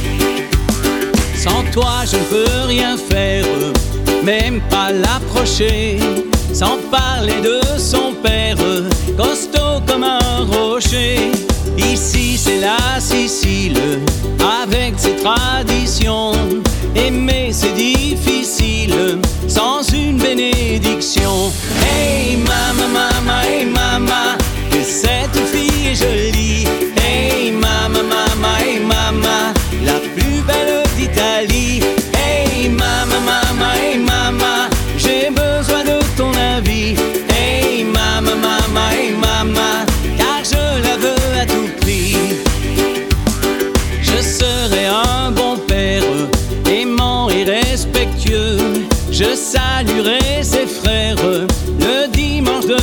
Sans toi je ne peux rien faire, même pas l'approcher. Sans parler de son père, costaud comme un rocher. Ici c'est la Sicile, avec ses traditions. Aimer c'est difficile, sans une bénédiction. Hey mama, mama, hey mama, que cette fille est jolie. Hey mama, mama, hey mama, la plus belle d'Italie. Hey mama, mama, hey mama, j'ai besoin de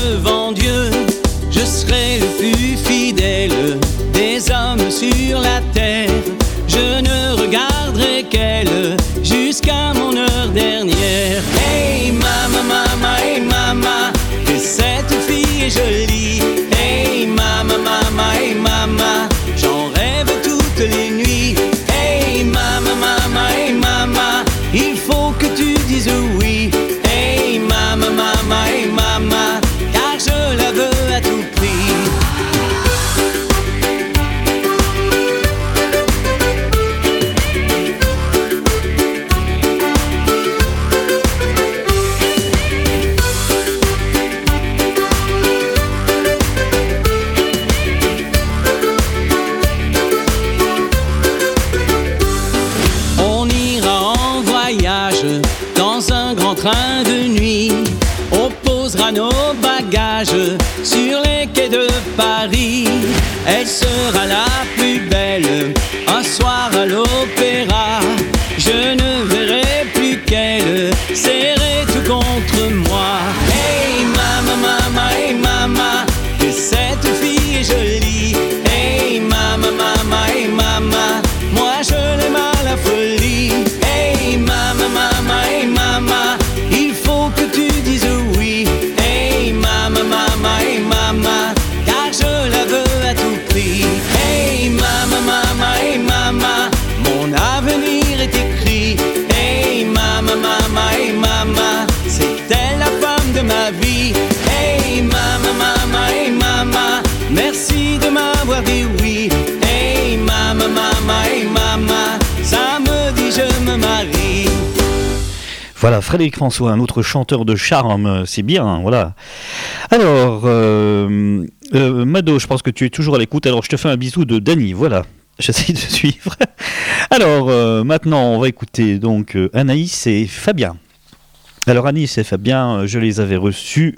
devant Dieu, je serai le plus fidèle des hommes sur la terre. Je ne regarderai qu'elle jusqu'à mon heure dernière. Hey mama, mama, hey mama, que cette fille est jolie. Hey mama, mama, hey mama, j'en rêve toutes les nuits. Hey mama, mama, hey mama, il faut que tu dises oui. Hey mama, mama, hey mama, car je la veux à tout prix. Train de nuit, on posera nos bagages sur les quais de Paris. Elle sera la plus belle un soir à l'opéra. Je ne verrai plus qu'elle serrer tout contre moi. Hey mama, mama, hey mama, que cette fille est jolie. Hey mama, mama, hey mama, moi je l'aime à la folie. Hey mama, mama, hey mama, il faut que tu dises oui. Hey mama, mama, hey mama, car je la veux à tout prix. Hey mama, mama, hey mama, mon avenir est écrit. Hey mama, mama, hey mama, c'est elle la femme de ma vie. Hey mama, mama, hey mama, merci de m'avoir dit oui. Hey mama, mama, hey mama, ça me dit je me marie. Voilà, Frédéric François, un autre chanteur de charme, c'est bien, voilà. Alors, Mado, je pense que tu es toujours à l'écoute, alors je te fais un bisou de Dany, voilà, j'essaie de suivre. Alors, maintenant, on va écouter donc Anaïs et Fabien. Alors, Anaïs et Fabien, je les avais reçus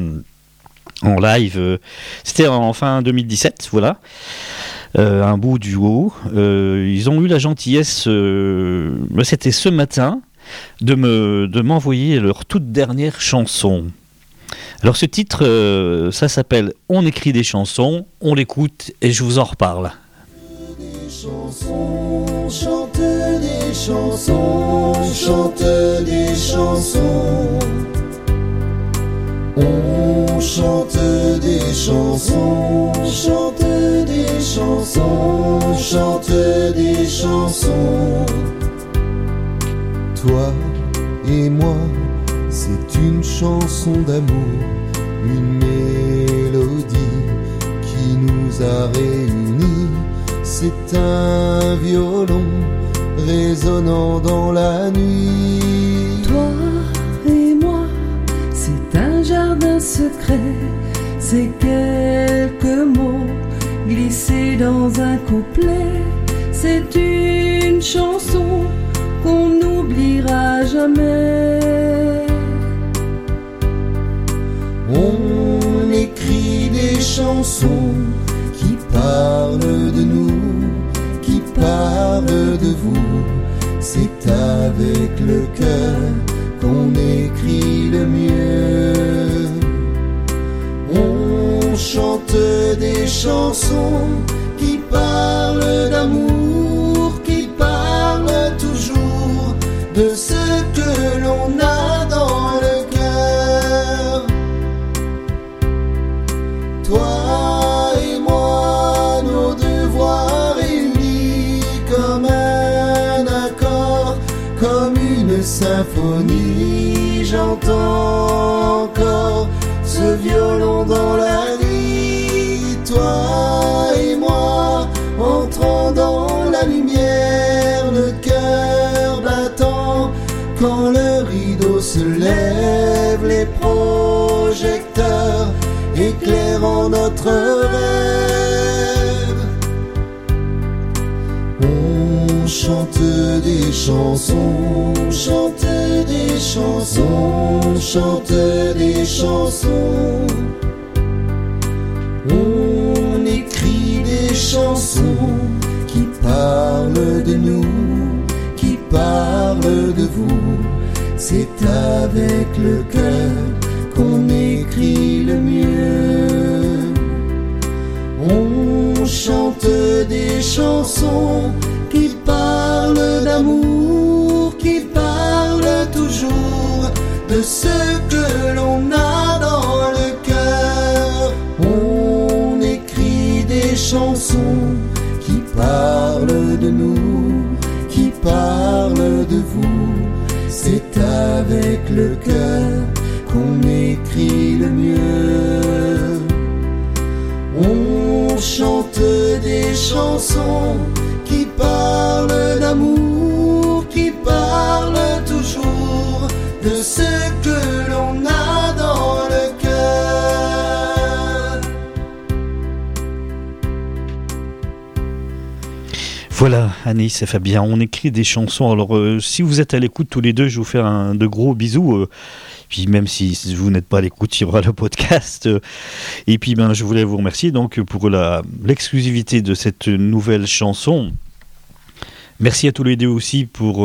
en live, c'était en fin 2017, voilà. Un beau duo. Ils ont eu la gentillesse, c'était ce matin, de m'envoyer leur toute dernière chanson. Alors ce titre, ça s'appelle On écrit des chansons, on l'écoute et je vous en reparle. Des chansons, chante des chansons, chante des chansons. On chante des chansons, chante des chansons, chante des chansons. Toi et moi, c'est une chanson d'amour, une mélodie qui nous a réunis. C'est un violon résonnant dans la nuit. Toi et moi, c'est un jardin secret, c'est quelques mots glissés dans un couplet. C'est une chanson qu'on n'oubliera jamais. On écrit des chansons qui parlent de nous, qui parlent de vous. C'est avec le cœur qu'on écrit le mieux. On chante des chansons qui parlent d'amour, qui parlent toujours de ce que l'on a dans le cœur. Toi et moi, nos devoirs réunis comme un accord, comme une symphonie. J'entends encore ce violon dans la nuit. Toi et moi, entrant dans la lumière, le cœur battant. Quand le rideau se lève, les projecteurs éclairant notre rêve. On chante des chansons, chante des chansons, chante des chansons. On écrit des chansons qui parlent de nous, qui parlent de vous. C'est avec le cœur qu'on écrit le mieux. des chansons qui parlent d'amour, qui parlent toujours de ce que l'on a dans le cœur. On écrit des chansons qui parlent de nous, qui parlent de vous. C'est avec le cœur qu'on écrit le mieux. On chante des chansons qui parlent d'amour, qui parlent toujours de ce que l'on a dans le cœur. Voilà, Anis et Fabien, on écrit des chansons. Alors, si vous êtes à l'écoute tous les deux, je vous fais de gros bisous. Puis même si vous n'êtes pas à l'écoute, il y aura le podcast. Et puis, je voulais vous remercier donc pour l'exclusivité de cette nouvelle chanson. Merci à tous les deux aussi pour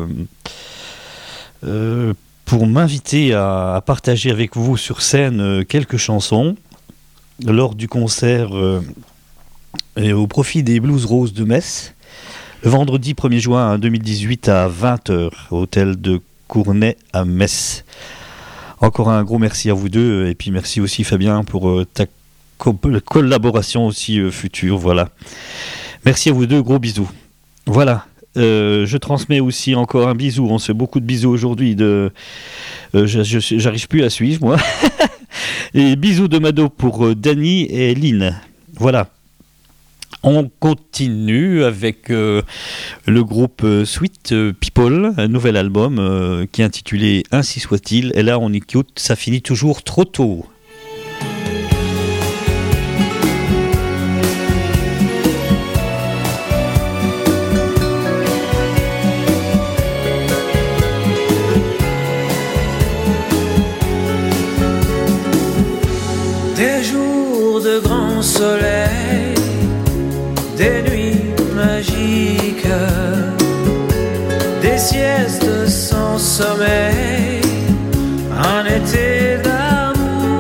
m'inviter à partager avec vous sur scène quelques chansons lors du concert au profit des Blues Roses de Metz, le vendredi 1er juin 2018 à 20h, au hôtel de Cournay à Metz. Encore un gros merci à vous deux, et puis merci aussi Fabien pour ta collaboration aussi future. Voilà. Merci à vous deux, gros bisous. Voilà. Je transmets aussi encore un bisou. On se fait beaucoup de bisous aujourd'hui. J'arrive plus à suivre, moi. Et bisous de Mado pour Dany et Lynn. Voilà. On continue avec le groupe Sweet People, un nouvel album qui est intitulé Ainsi soit-il. Et là, on écoute Ça finit toujours trop tôt. Des jours de grand soleil, des nuits magiques, des siestes sans sommeil, un été d'amour.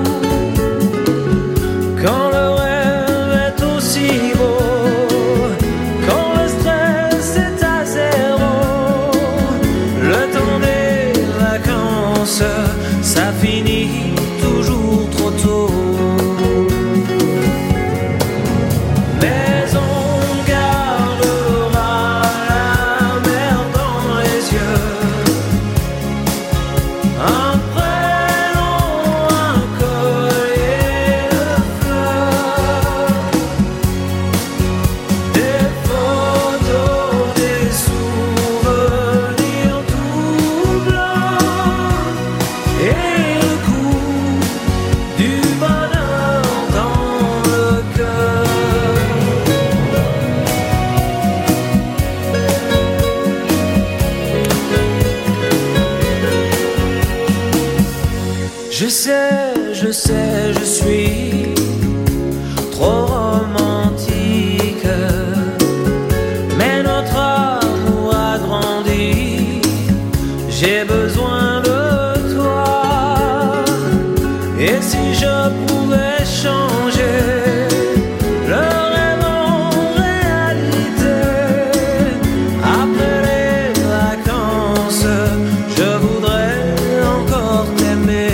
Quand le rêve est aussi beau, quand le stress est à zéro, le temps des vacances, ça finit toujours trop tôt. Je suis trop romantique, mais notre amour a grandi, j'ai besoin de toi, et si je pouvais changer le rêve en réalité, après les vacances, je voudrais encore t'aimer.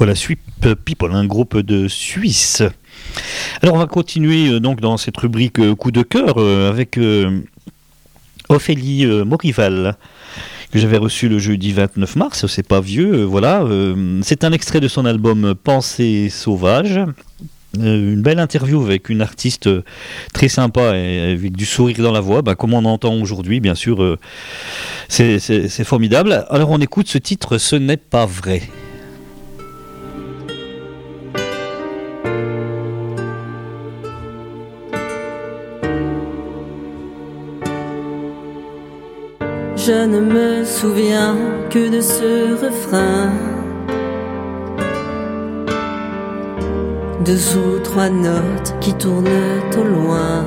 Voilà, Sweet People, un groupe de Suisse. Alors on va continuer donc dans cette rubrique coup de cœur avec Ophélie Morival, que j'avais reçu le jeudi 29 mars, c'est pas vieux, voilà. C'est un extrait de son album Pensée sauvage. Une belle interview avec une artiste très sympa et avec du sourire dans la voix, comme on entend aujourd'hui, bien sûr, c'est formidable. Alors on écoute ce titre, Ce n'est pas vrai. Je ne me souviens que de ce refrain, 2 ou 3 notes qui tournent au loin.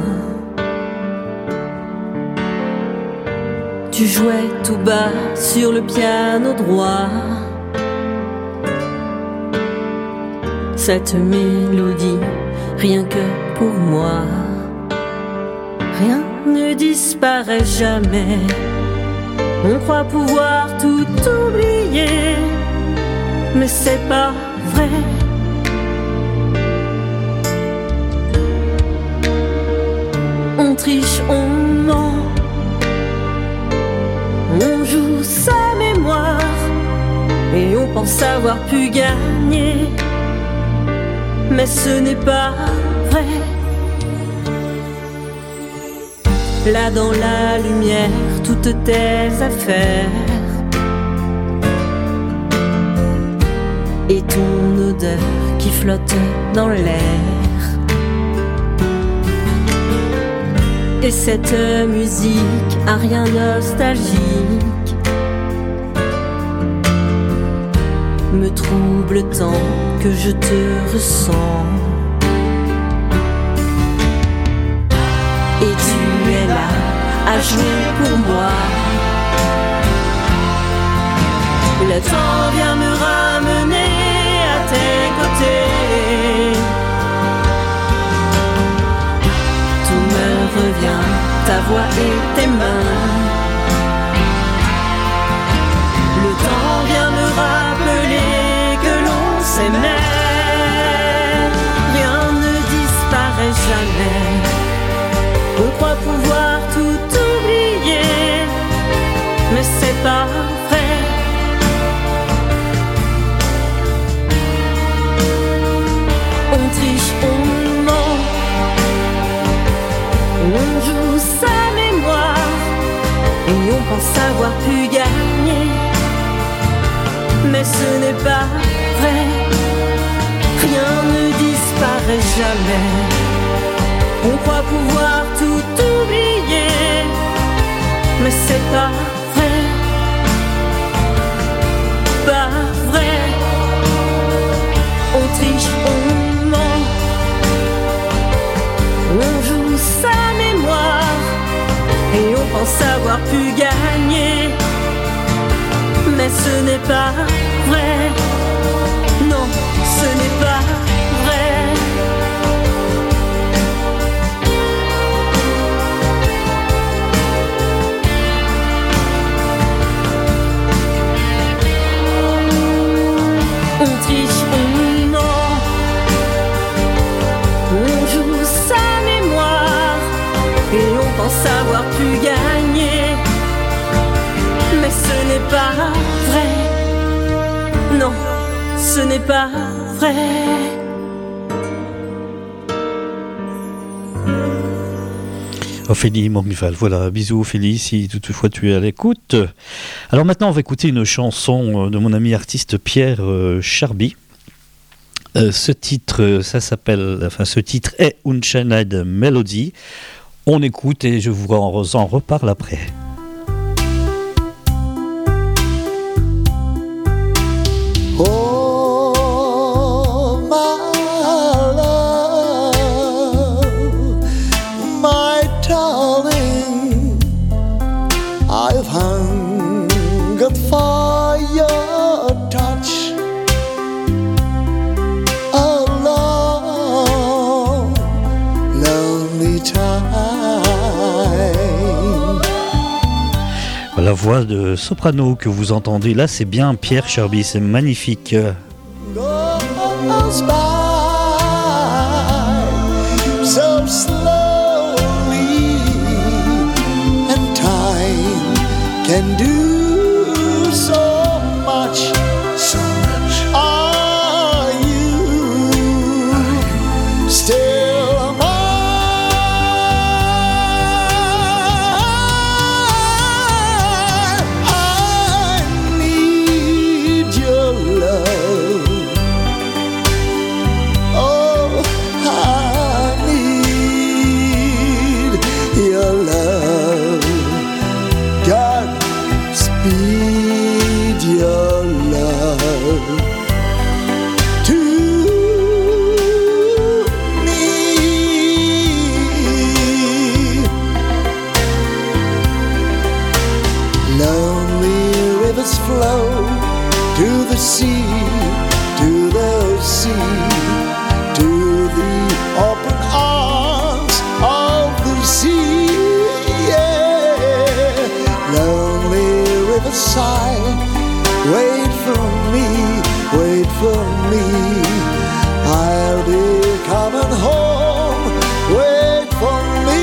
Tu jouais tout bas sur le piano droit, cette mélodie, rien que pour moi. Rien ne disparaît jamais. On croit pouvoir tout oublier, mais c'est pas vrai. On triche, on ment, on joue sa mémoire et on pense avoir pu gagner, mais ce n'est pas vrai. Là dans la lumière, toutes tes affaires et ton odeur qui flotte dans l'air. Et cette musique a rien nostalgique me trouble tant que je te ressens. Et tu es là à jouer pour moi. Le temps vient me ramener à tes côtés. Tout me revient, ta voix et tes mains. Le temps vient me rappeler que l'on s'aimait. Rien ne disparaît jamais. On croit pouvoir tout oublier, mais c'est pas vrai. On triche, on ment, on joue sa mémoire et on pense avoir pu gagner, mais ce n'est pas vrai. Rien ne disparaît jamais. On croit pouvoir tout oublier, mais c'est pas vrai, pas vrai. On triche, on ment, on joue sa mémoire et on pense avoir pu gagner, mais ce n'est pas vrai. Non, ce n'est pas vrai. On triche, on ment, on joue sa mémoire et on pense avoir pu gagner, mais ce n'est pas vrai. Non, ce n'est pas vrai. Ophélie Morival, voilà, bisous Ophélie si toutefois tu es à l'écoute. Alors maintenant on va écouter une chanson de mon ami artiste Pierre Charby. Ce titre, ce titre est Unchained Melody. On écoute et je vous en reparle après. I've hungered for your touch a long, lonely time. La voix de soprano que vous entendez là, c'est bien Pierre Charby, c'est magnifique. goes by so slowly, and time can do so much. So much. Are you still mine? I need your love. Oh, I need your love. God speed your love to me. Lonely rivers flow to the sea, to the sea, to the open arms of the sea. Yeah, lonely rivers sigh, wait for me, wait for me. I'll be coming home, wait for me.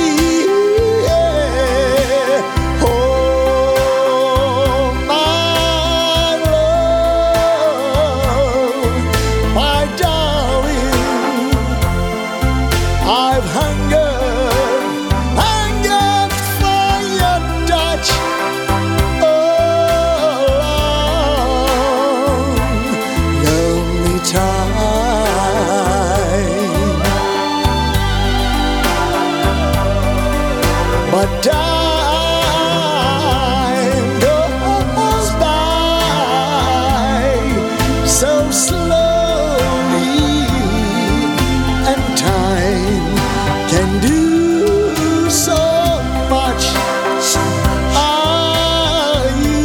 Yeah. Oh, my love, my darling, I've hungered for your touch. Lonely time, but time goes by so slowly, and time can do so much. Are you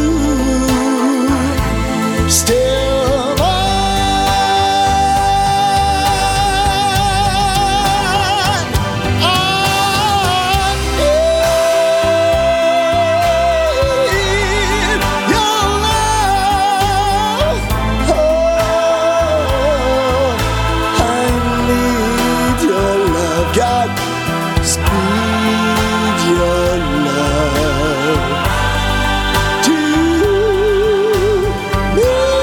still mine? I need your love. Oh, I need your love. God, speed your love to me.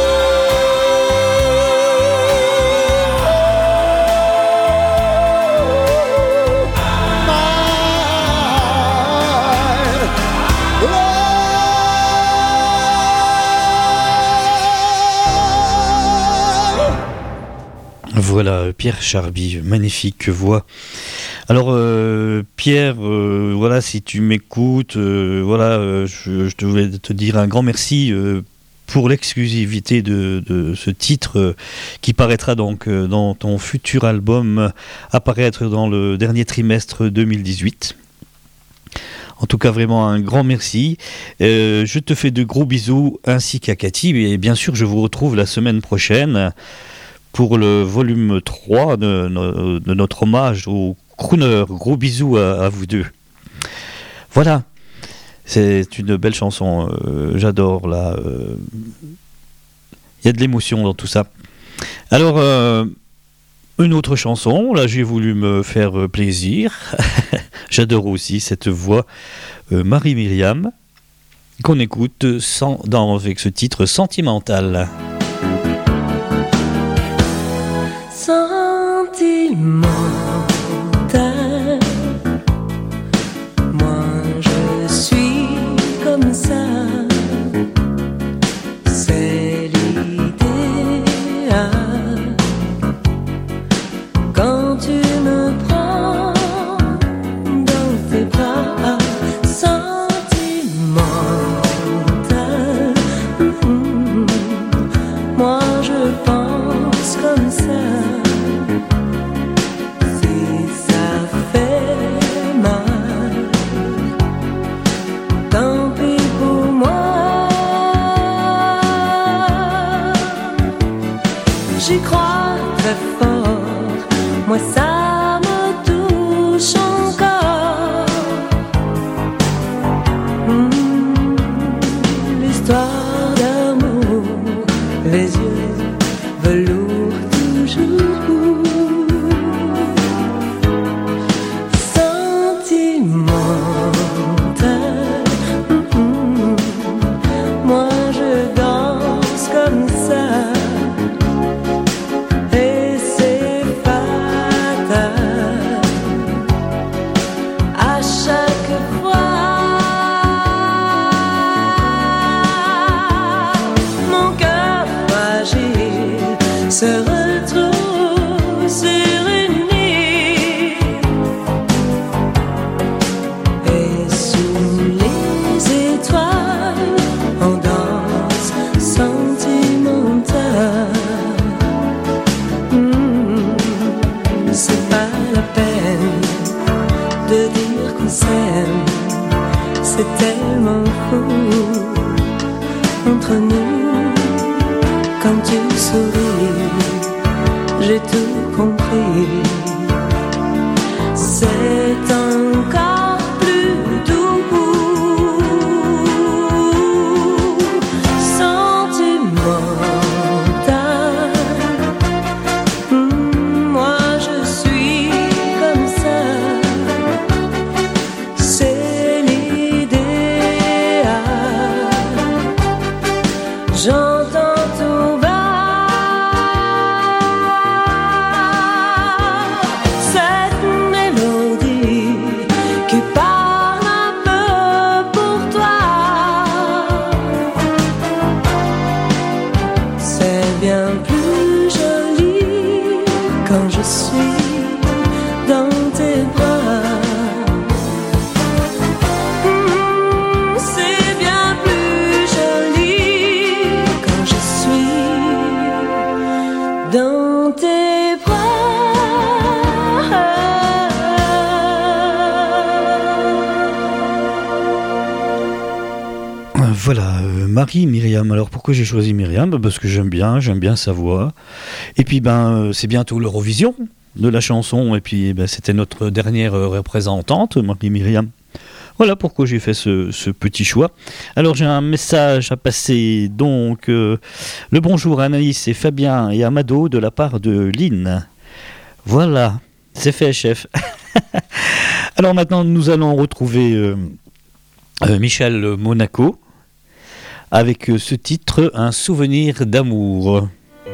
Voilà, Pierre Charby, magnifique voix. Alors Pierre, voilà, si tu m'écoutes, voilà, je voulais te dire un grand merci pour l'exclusivité de ce titre qui paraîtra donc dans ton futur album, apparaître dans le dernier trimestre 2018. En tout cas, vraiment un grand merci. Je te fais de gros bisous, ainsi qu'à Cathy. Et bien sûr, je vous retrouve la semaine prochaine pour le volume 3 de notre hommage au crooner. Gros bisous à vous deux. Voilà, c'est une belle chanson, j'adore là. Il y a de l'émotion dans tout ça. Alors, une autre chanson, là j'ai voulu me faire plaisir. J'adore aussi cette voix, Marie-Myriam, qu'on écoute avec ce titre Sentimental. Sentimental, moi je suis comme ça, c'est l'idéal. Quand tu me prends dans tes bras, sentimental, moi je pense comme ça. J'y crois très fort, moi ça me touche encore. L'histoire d'amour, les yeux velours. Voilà, Marie-Myriam. Alors pourquoi j'ai choisi Myriam ? Parce que j'aime bien sa voix. Et puis c'est bientôt l'Eurovision de la chanson. Et puis c'était notre dernière représentante, Marie-Myriam. Voilà pourquoi j'ai fait ce petit choix. Alors j'ai un message à passer. Donc le bonjour à Anaïs et Fabien et Amado de la part de Lynn. Voilà, c'est fait, chef. Alors maintenant nous allons retrouver Michel Monaco avec ce titre, Un souvenir d'amour.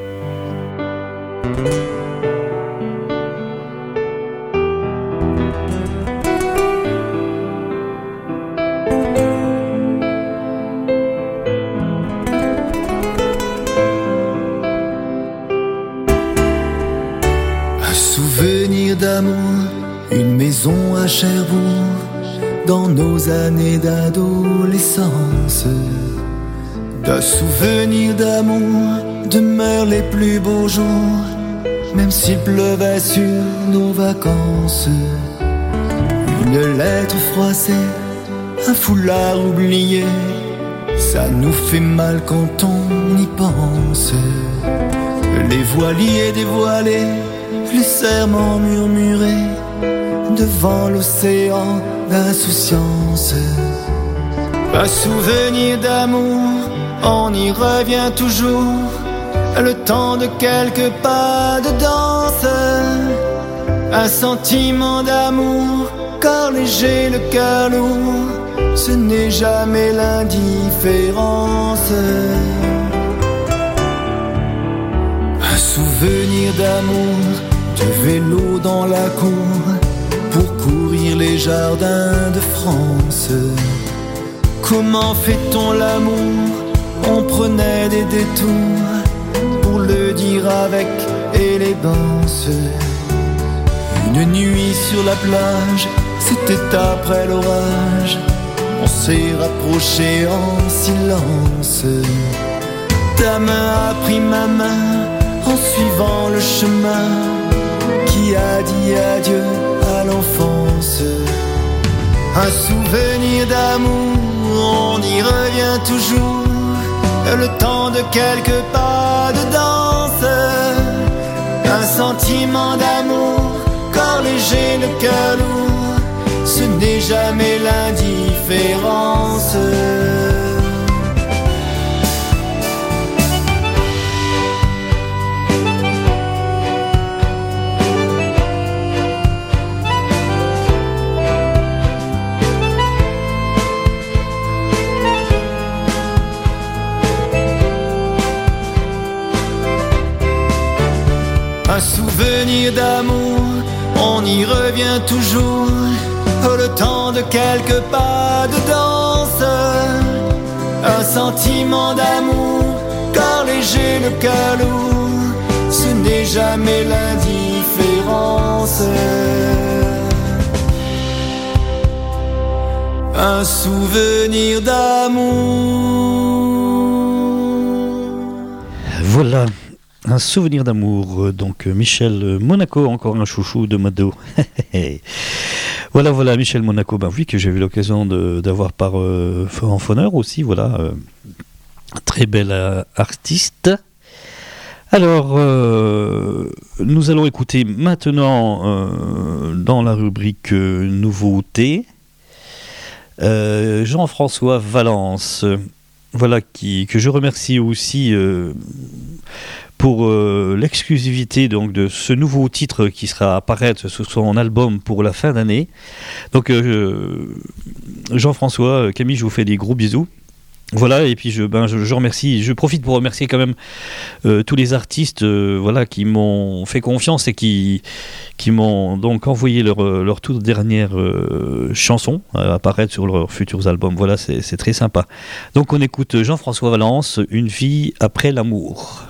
Un souvenir d'amour, une maison à Cherbourg, dans nos années d'adolescence. D'un souvenir d'amour demeurent les plus beaux jours, même s'il pleuvait sur nos vacances. Une lettre froissée, un foulard oublié, ça nous fait mal quand on y pense. Les voiliers dévoilés, les serments murmurés, devant l'océan d'insouciance. Un souvenir d'amour, on y revient toujours, le temps de quelques pas de danse. Un sentiment d'amour, corps léger, le cœur lourd, ce n'est jamais l'indifférence. Un souvenir d'amour, de vélo dans la cour, pour courir les jardins de France. Comment fait-on l'amour ? On prenait des détours pour le dire avec élégance. Une nuit sur la plage, c'était après l'orage, on s'est rapprochés en silence. Ta main a pris ma main en suivant le chemin qui a dit adieu à l'enfance. Un souvenir d'amour, on y revient toujours, le temps de quelques pas de danse. Un sentiment d'amour, corps léger, le cœur lourd, ce n'est jamais l'indifférence. Un souvenir d'amour, on y revient toujours. Oh, le temps de quelques pas de danse. Un sentiment d'amour, corps léger, le cœur lourd. Ce n'est jamais l'indifférence. Un souvenir d'amour. Voilà, un souvenir d'amour. Donc Michel Monaco, encore un chouchou de Mado. Voilà, Michel Monaco, ben oui, que j'ai eu l'occasion d'avoir par en phoneur aussi, voilà. Très bel artiste. Alors, nous allons écouter maintenant dans la rubrique nouveauté Jean-François Valence, voilà, que je remercie aussi pour l'exclusivité donc de ce nouveau titre qui sera apparaître sur son album pour la fin d'année. Donc Jean-François, Camille, je vous fais des gros bisous. Voilà, et puis je remercie, je profite pour remercier quand même tous les artistes voilà, qui m'ont fait confiance et qui m'ont donc envoyé leur toute dernière chanson à apparaître sur leurs futurs albums. Voilà, c'est très sympa. Donc on écoute Jean-François Valence, Une vie après l'amour.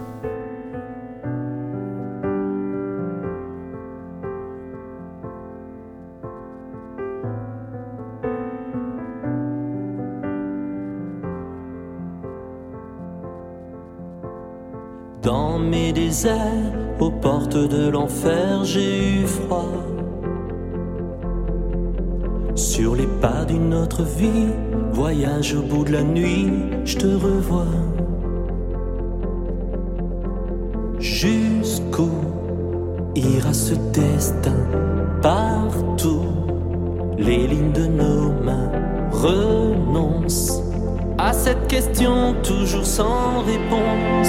Dans mes déserts, aux portes de l'enfer, j'ai eu froid. Sur les pas d'une autre vie, voyage au bout de la nuit, je te revois. Jusqu'où ira ce destin? Partout, les lignes de nos mains renoncent à cette question toujours sans réponse.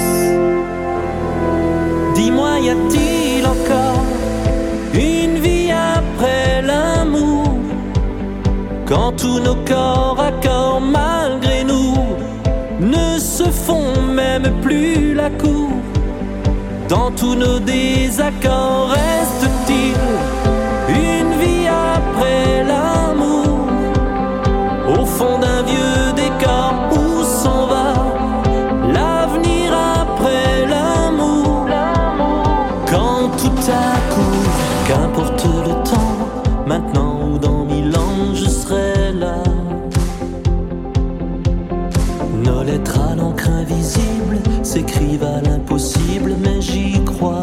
Dis-moi, y a-t-il encore une vie après l'amour? Quand tous nos corps à corps, malgré nous, ne se font même plus la cour. Dans tous nos désaccords, reste-t-il une vie après l'amour? Au fond d'un vieux décor, où s'en va l'avenir après l'amour? Quand tout à coup, qu'importe le temps, maintenant ou dans 1000 ans, je serai là. Nos lettres à l'encre invisible s'écrivent à l'impossible, mais j'y crois.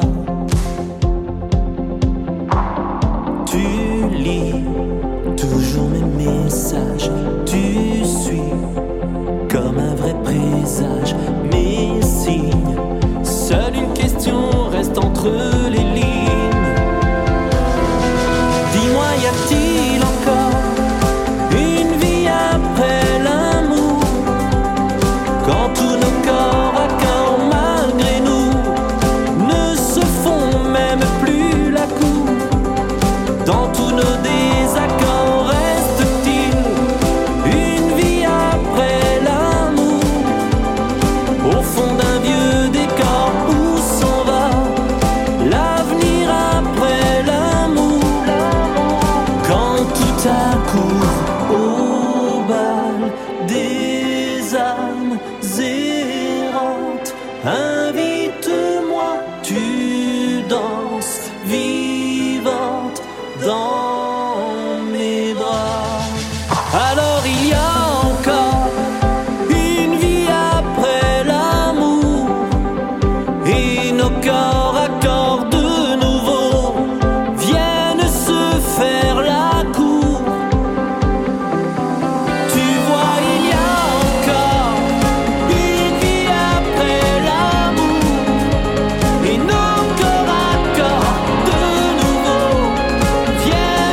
Tu lis toujours mes messages, tu suis comme un vrai présage mes signes. Seule une question reste entre les lignes. Dis-moi, y a-t-il encore une vie après l'amour? Quand tous nos corps à corps, malgré nous, ne se font même plus la cour. Dans tous nos désaccords, reste-t-il une vie après l'amour? Au fond d'un vieux décor, où s'en va l'avenir après l'amour? Quand tout à coup, au bal des âmes errantes, invite-moi, tu danses vivante dans mes bras. Alors il y a encore une vie après l'amour, et nos corps à corps de nouveau viennent se faire la cour. Tu vois, il y a encore une vie après l'amour, et nos corps à corps de nouveau viennent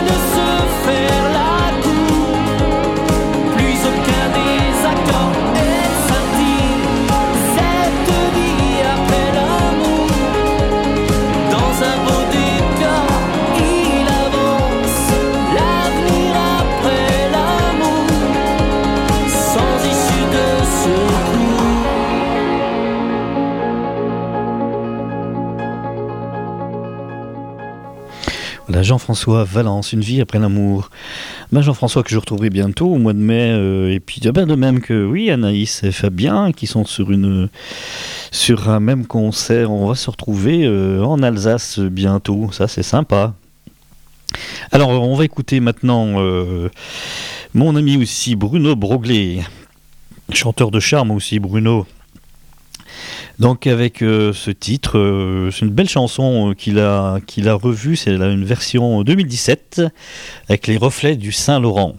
Voilà, Jean-François Valence, Une vie après l'amour. Jean-François que je retrouverai bientôt au mois de mai, et puis de même que oui, Anaïs et Fabien qui sont sur un même concert. On va se retrouver en Alsace bientôt, ça c'est sympa. Alors on va écouter maintenant mon ami aussi Bruno Broglie, chanteur de charme aussi Bruno. Donc avec ce titre, c'est une belle chanson qu'il a revue, c'est une version 2017 avec les reflets du Saint-Laurent.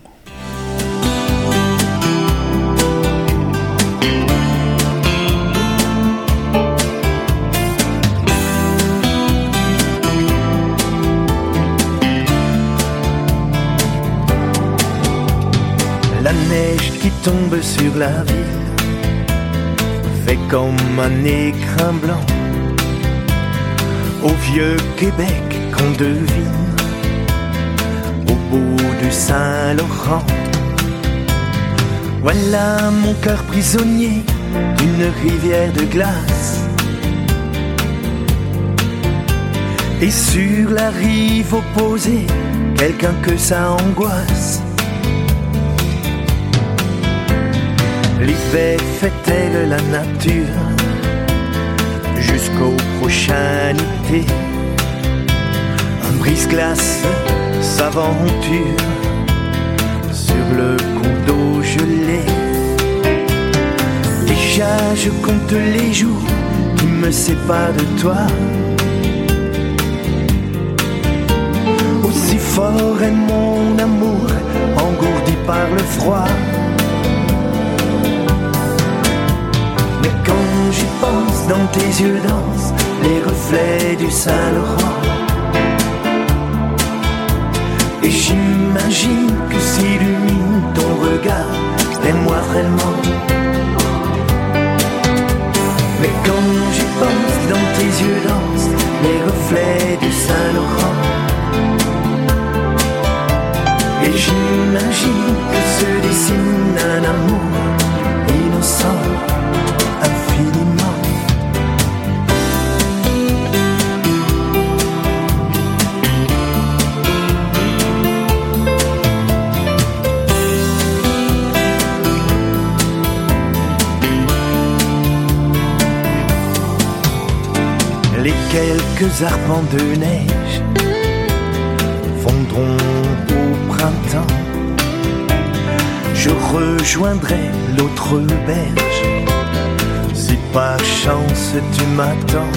La neige qui tombe sur la ville fait comme un écrin blanc au vieux Québec qu'on devine au bout du Saint-Laurent. Voilà mon cœur prisonnier d'une rivière de glace, et sur la rive opposée quelqu'un que ça angoisse. L'hiver fait-elle la nature jusqu'au prochain été? Un brise-glace s'aventure sur le cours d'eau gelé. Déjà je compte les jours qui me séparent de toi. Aussi fort est mon amour engourdi par le froid. Mais quand j'y pense, dans tes yeux dansent les reflets du Saint-Laurent. Et j'imagine que s'illumine ton regard, aime-moi vraiment. Mais quand j'y pense, dans tes yeux dansent les reflets du Saint-Laurent. Et j'imagine que se dessine un amour innocent. Les quelques arpents de neige fondront au printemps. Je rejoindrai l'autre berge si par chance tu m'attends.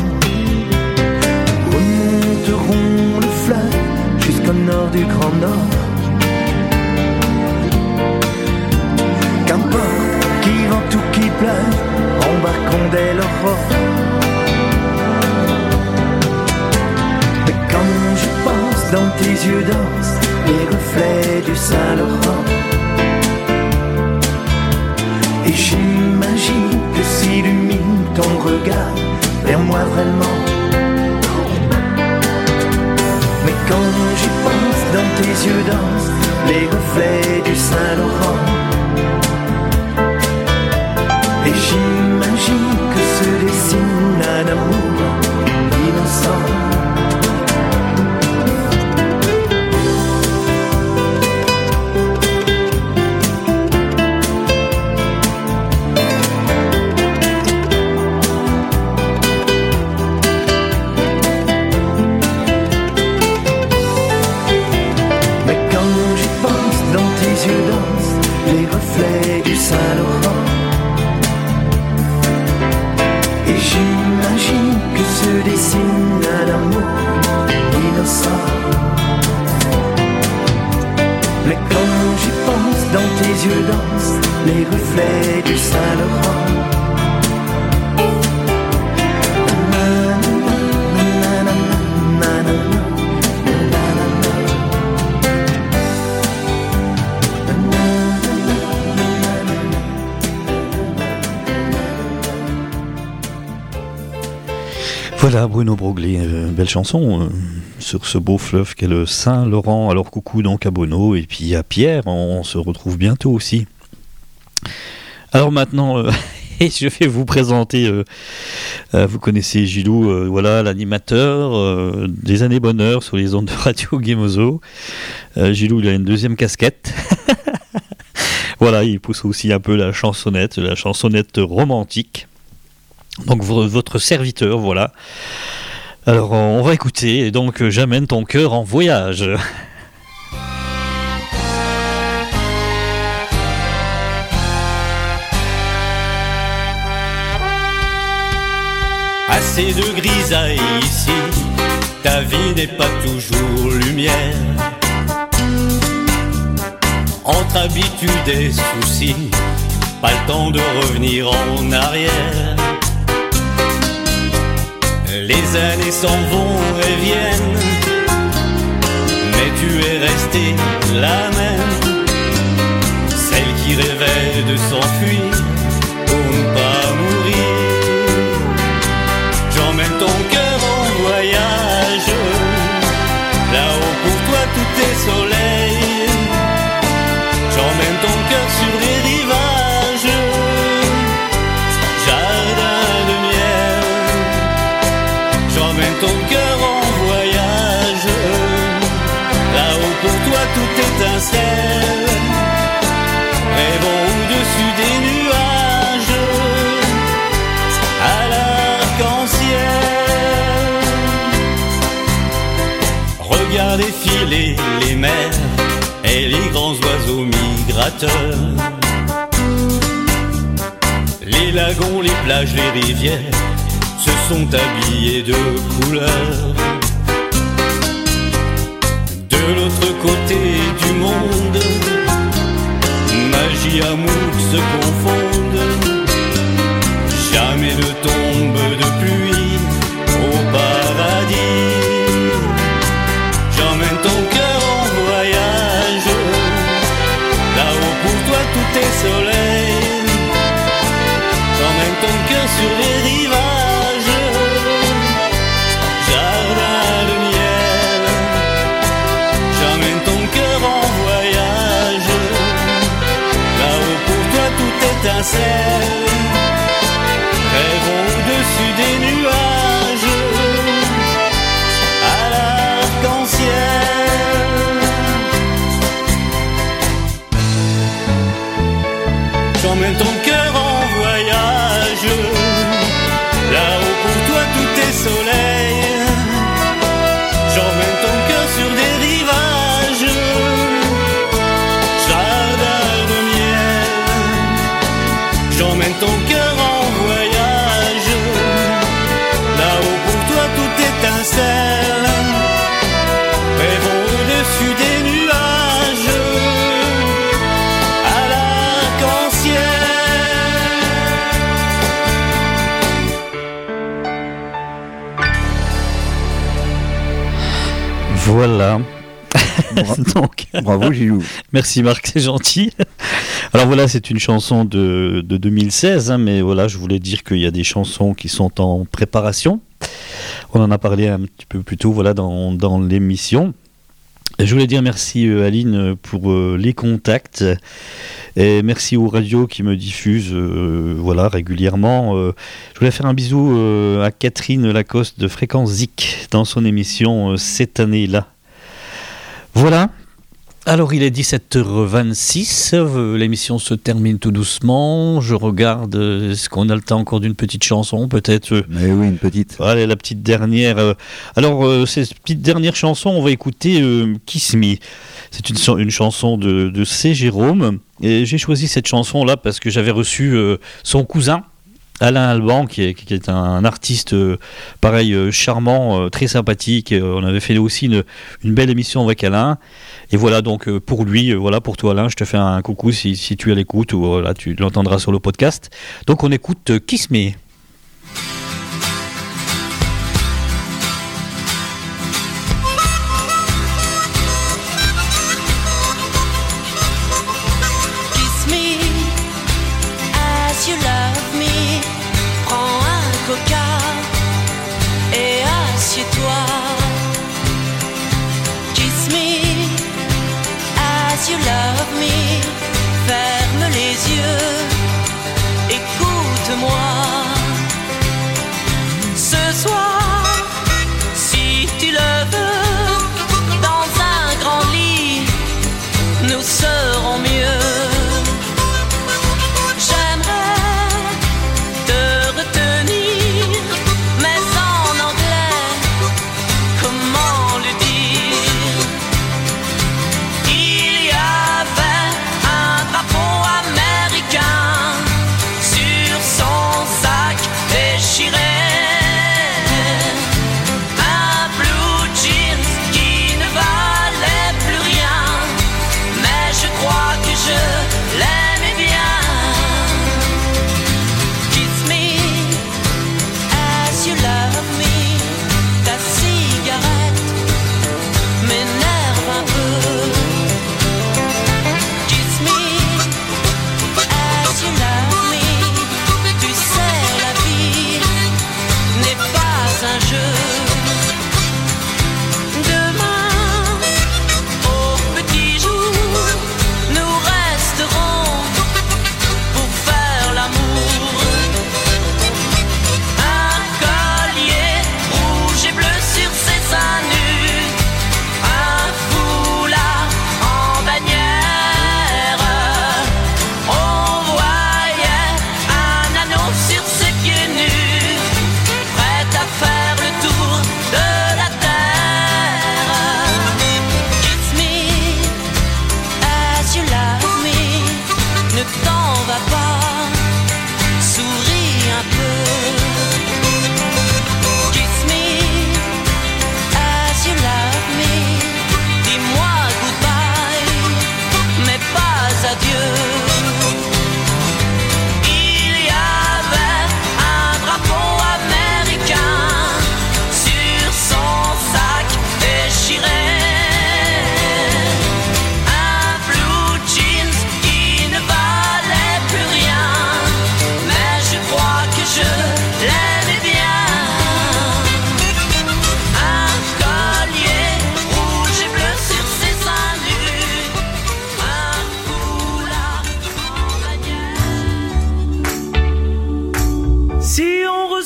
Remonterons le fleuve jusqu'au nord du Grand Nord. Qu'importe qu'il vente ou qu'il pleuve, embarquons dès l'aurore. Mais quand je pense, dans tes yeux dansent les reflets du Saint-Laurent. Et j'imagine que s'illumine ton regard vers moi vraiment. Mais quand j'y pense, dans tes yeux dansent les reflets du Saint-Laurent. Et j'imagine que se dessine un amour innocent. Les reflets du Saint-Laurent. Et j'imagine que se dessine un amour innocent. Mais quand j'y pense, dans tes yeux dansent les reflets du Saint-Laurent. Voilà Bruno Broglie, belle chanson sur ce beau fleuve qu'est le Saint-Laurent. Alors coucou donc à Bruno et puis à Pierre, on se retrouve bientôt aussi. Alors maintenant, Et je vais vous présenter, vous connaissez Gilou, voilà, l'animateur des années bonheur sur les ondes de Radio Gemozo. Gilou, il a une deuxième casquette. Voilà, il pousse aussi un peu la chansonnette romantique. Donc votre serviteur, voilà. Alors on va écouter, et donc j'amène ton cœur en voyage. Assez de grisaille ici, ta vie n'est pas toujours lumière. Entre habitudes et soucis, pas le temps de revenir en arrière. Les années s'en vont et viennent, mais tu es restée la même, celle qui rêvait de s'enfuir pour ne pas mourir. J'emmène ton cœur en voyage, là-haut pour toi tout est soleil. J'emmène ton cœur sur les rivages, jardin de miel. J'emmène ton cœur en voyage, là-haut pour toi tout étincelle. Rêvons au-dessus des nuages, à l'arc-en-ciel. Regarde défiler les mers et les grands oiseaux migrateurs, les lagons, les plages, les rivières se sont habillés de couleurs. De l'autre côté du monde, magie, amour se confondent. Jamais ne tombe de pluie au paradis. J'emmène ton cœur en voyage, là-haut pour toi tout est soleil. J'emmène ton cœur sur les rivages, jardin de miel. J'emmène ton cœur en voyage, là-haut pour toi tout étincelle. Rêvons au-dessus des nuages, à l'arc-en-ciel. J'emmène ton cœur en voyage, là-haut pour toi tout est soleil. J'emmène ton cœur sur des rivages, jardin de miel. J'emmène ton cœur en voyage, là-haut pour toi tout étincelle. Rêvons au-dessus des nuages, à l'arc-en-ciel. Voilà. Donc, bravo Gilou. Merci Marc, c'est gentil. Alors voilà, c'est une chanson de 2016, hein, mais voilà, je voulais dire qu'il y a des chansons qui sont en préparation. On en a parlé un petit peu plus tôt, voilà, dans l'émission. Et je voulais dire merci Aline pour les contacts, et merci aux radios qui me diffusent voilà, régulièrement. Je voulais faire un bisou à Catherine Lacoste de Fréquence Zik dans son émission cette année-là. Voilà. Alors il est 17h26, l'émission se termine tout doucement. Je regarde, est-ce qu'on a le temps encore d'une petite chanson peut-être Mais oui, une petite. Allez, la petite dernière. Alors cette petite dernière chanson, on va écouter Kiss Me. C'est une chanson de C. Jérôme. Et j'ai choisi cette chanson-là parce que j'avais reçu son cousin, Alain Alban, qui est un artiste pareil, charmant, très sympathique. On avait fait aussi une belle émission avec Alain. Et voilà, donc pour lui, voilà, pour toi Alain, je te fais un coucou si tu es à l'écoute, ou voilà, tu l'entendras sur le podcast. Donc on écoute Kiss Me. Kiss me as you love me. Prends un coca et assieds-toi. Kiss me as you love me. Ferme les yeux, écoute-moi.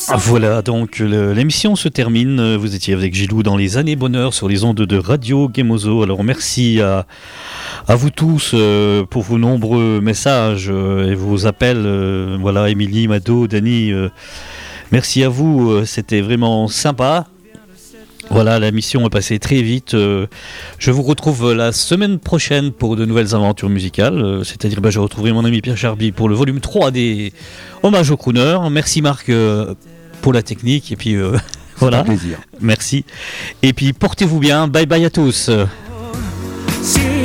Voilà, donc l'émission se termine. Vous étiez avec Gilou dans les années bonheur sur les ondes de Radio Gemozo. Alors merci à vous tous pour vos nombreux messages et vos appels. Voilà, Émilie, Mado, Dany, merci à vous. C'était vraiment sympa. Voilà, la mission est passée très vite. Je vous retrouve la semaine prochaine pour de nouvelles aventures musicales. C'est-à-dire, je retrouverai mon ami Pierre Charby pour le volume 3 des Hommages aux Crooners. Merci Marc pour la technique. Et puis voilà. Plaisir. Merci. Et puis portez-vous bien. Bye bye à tous.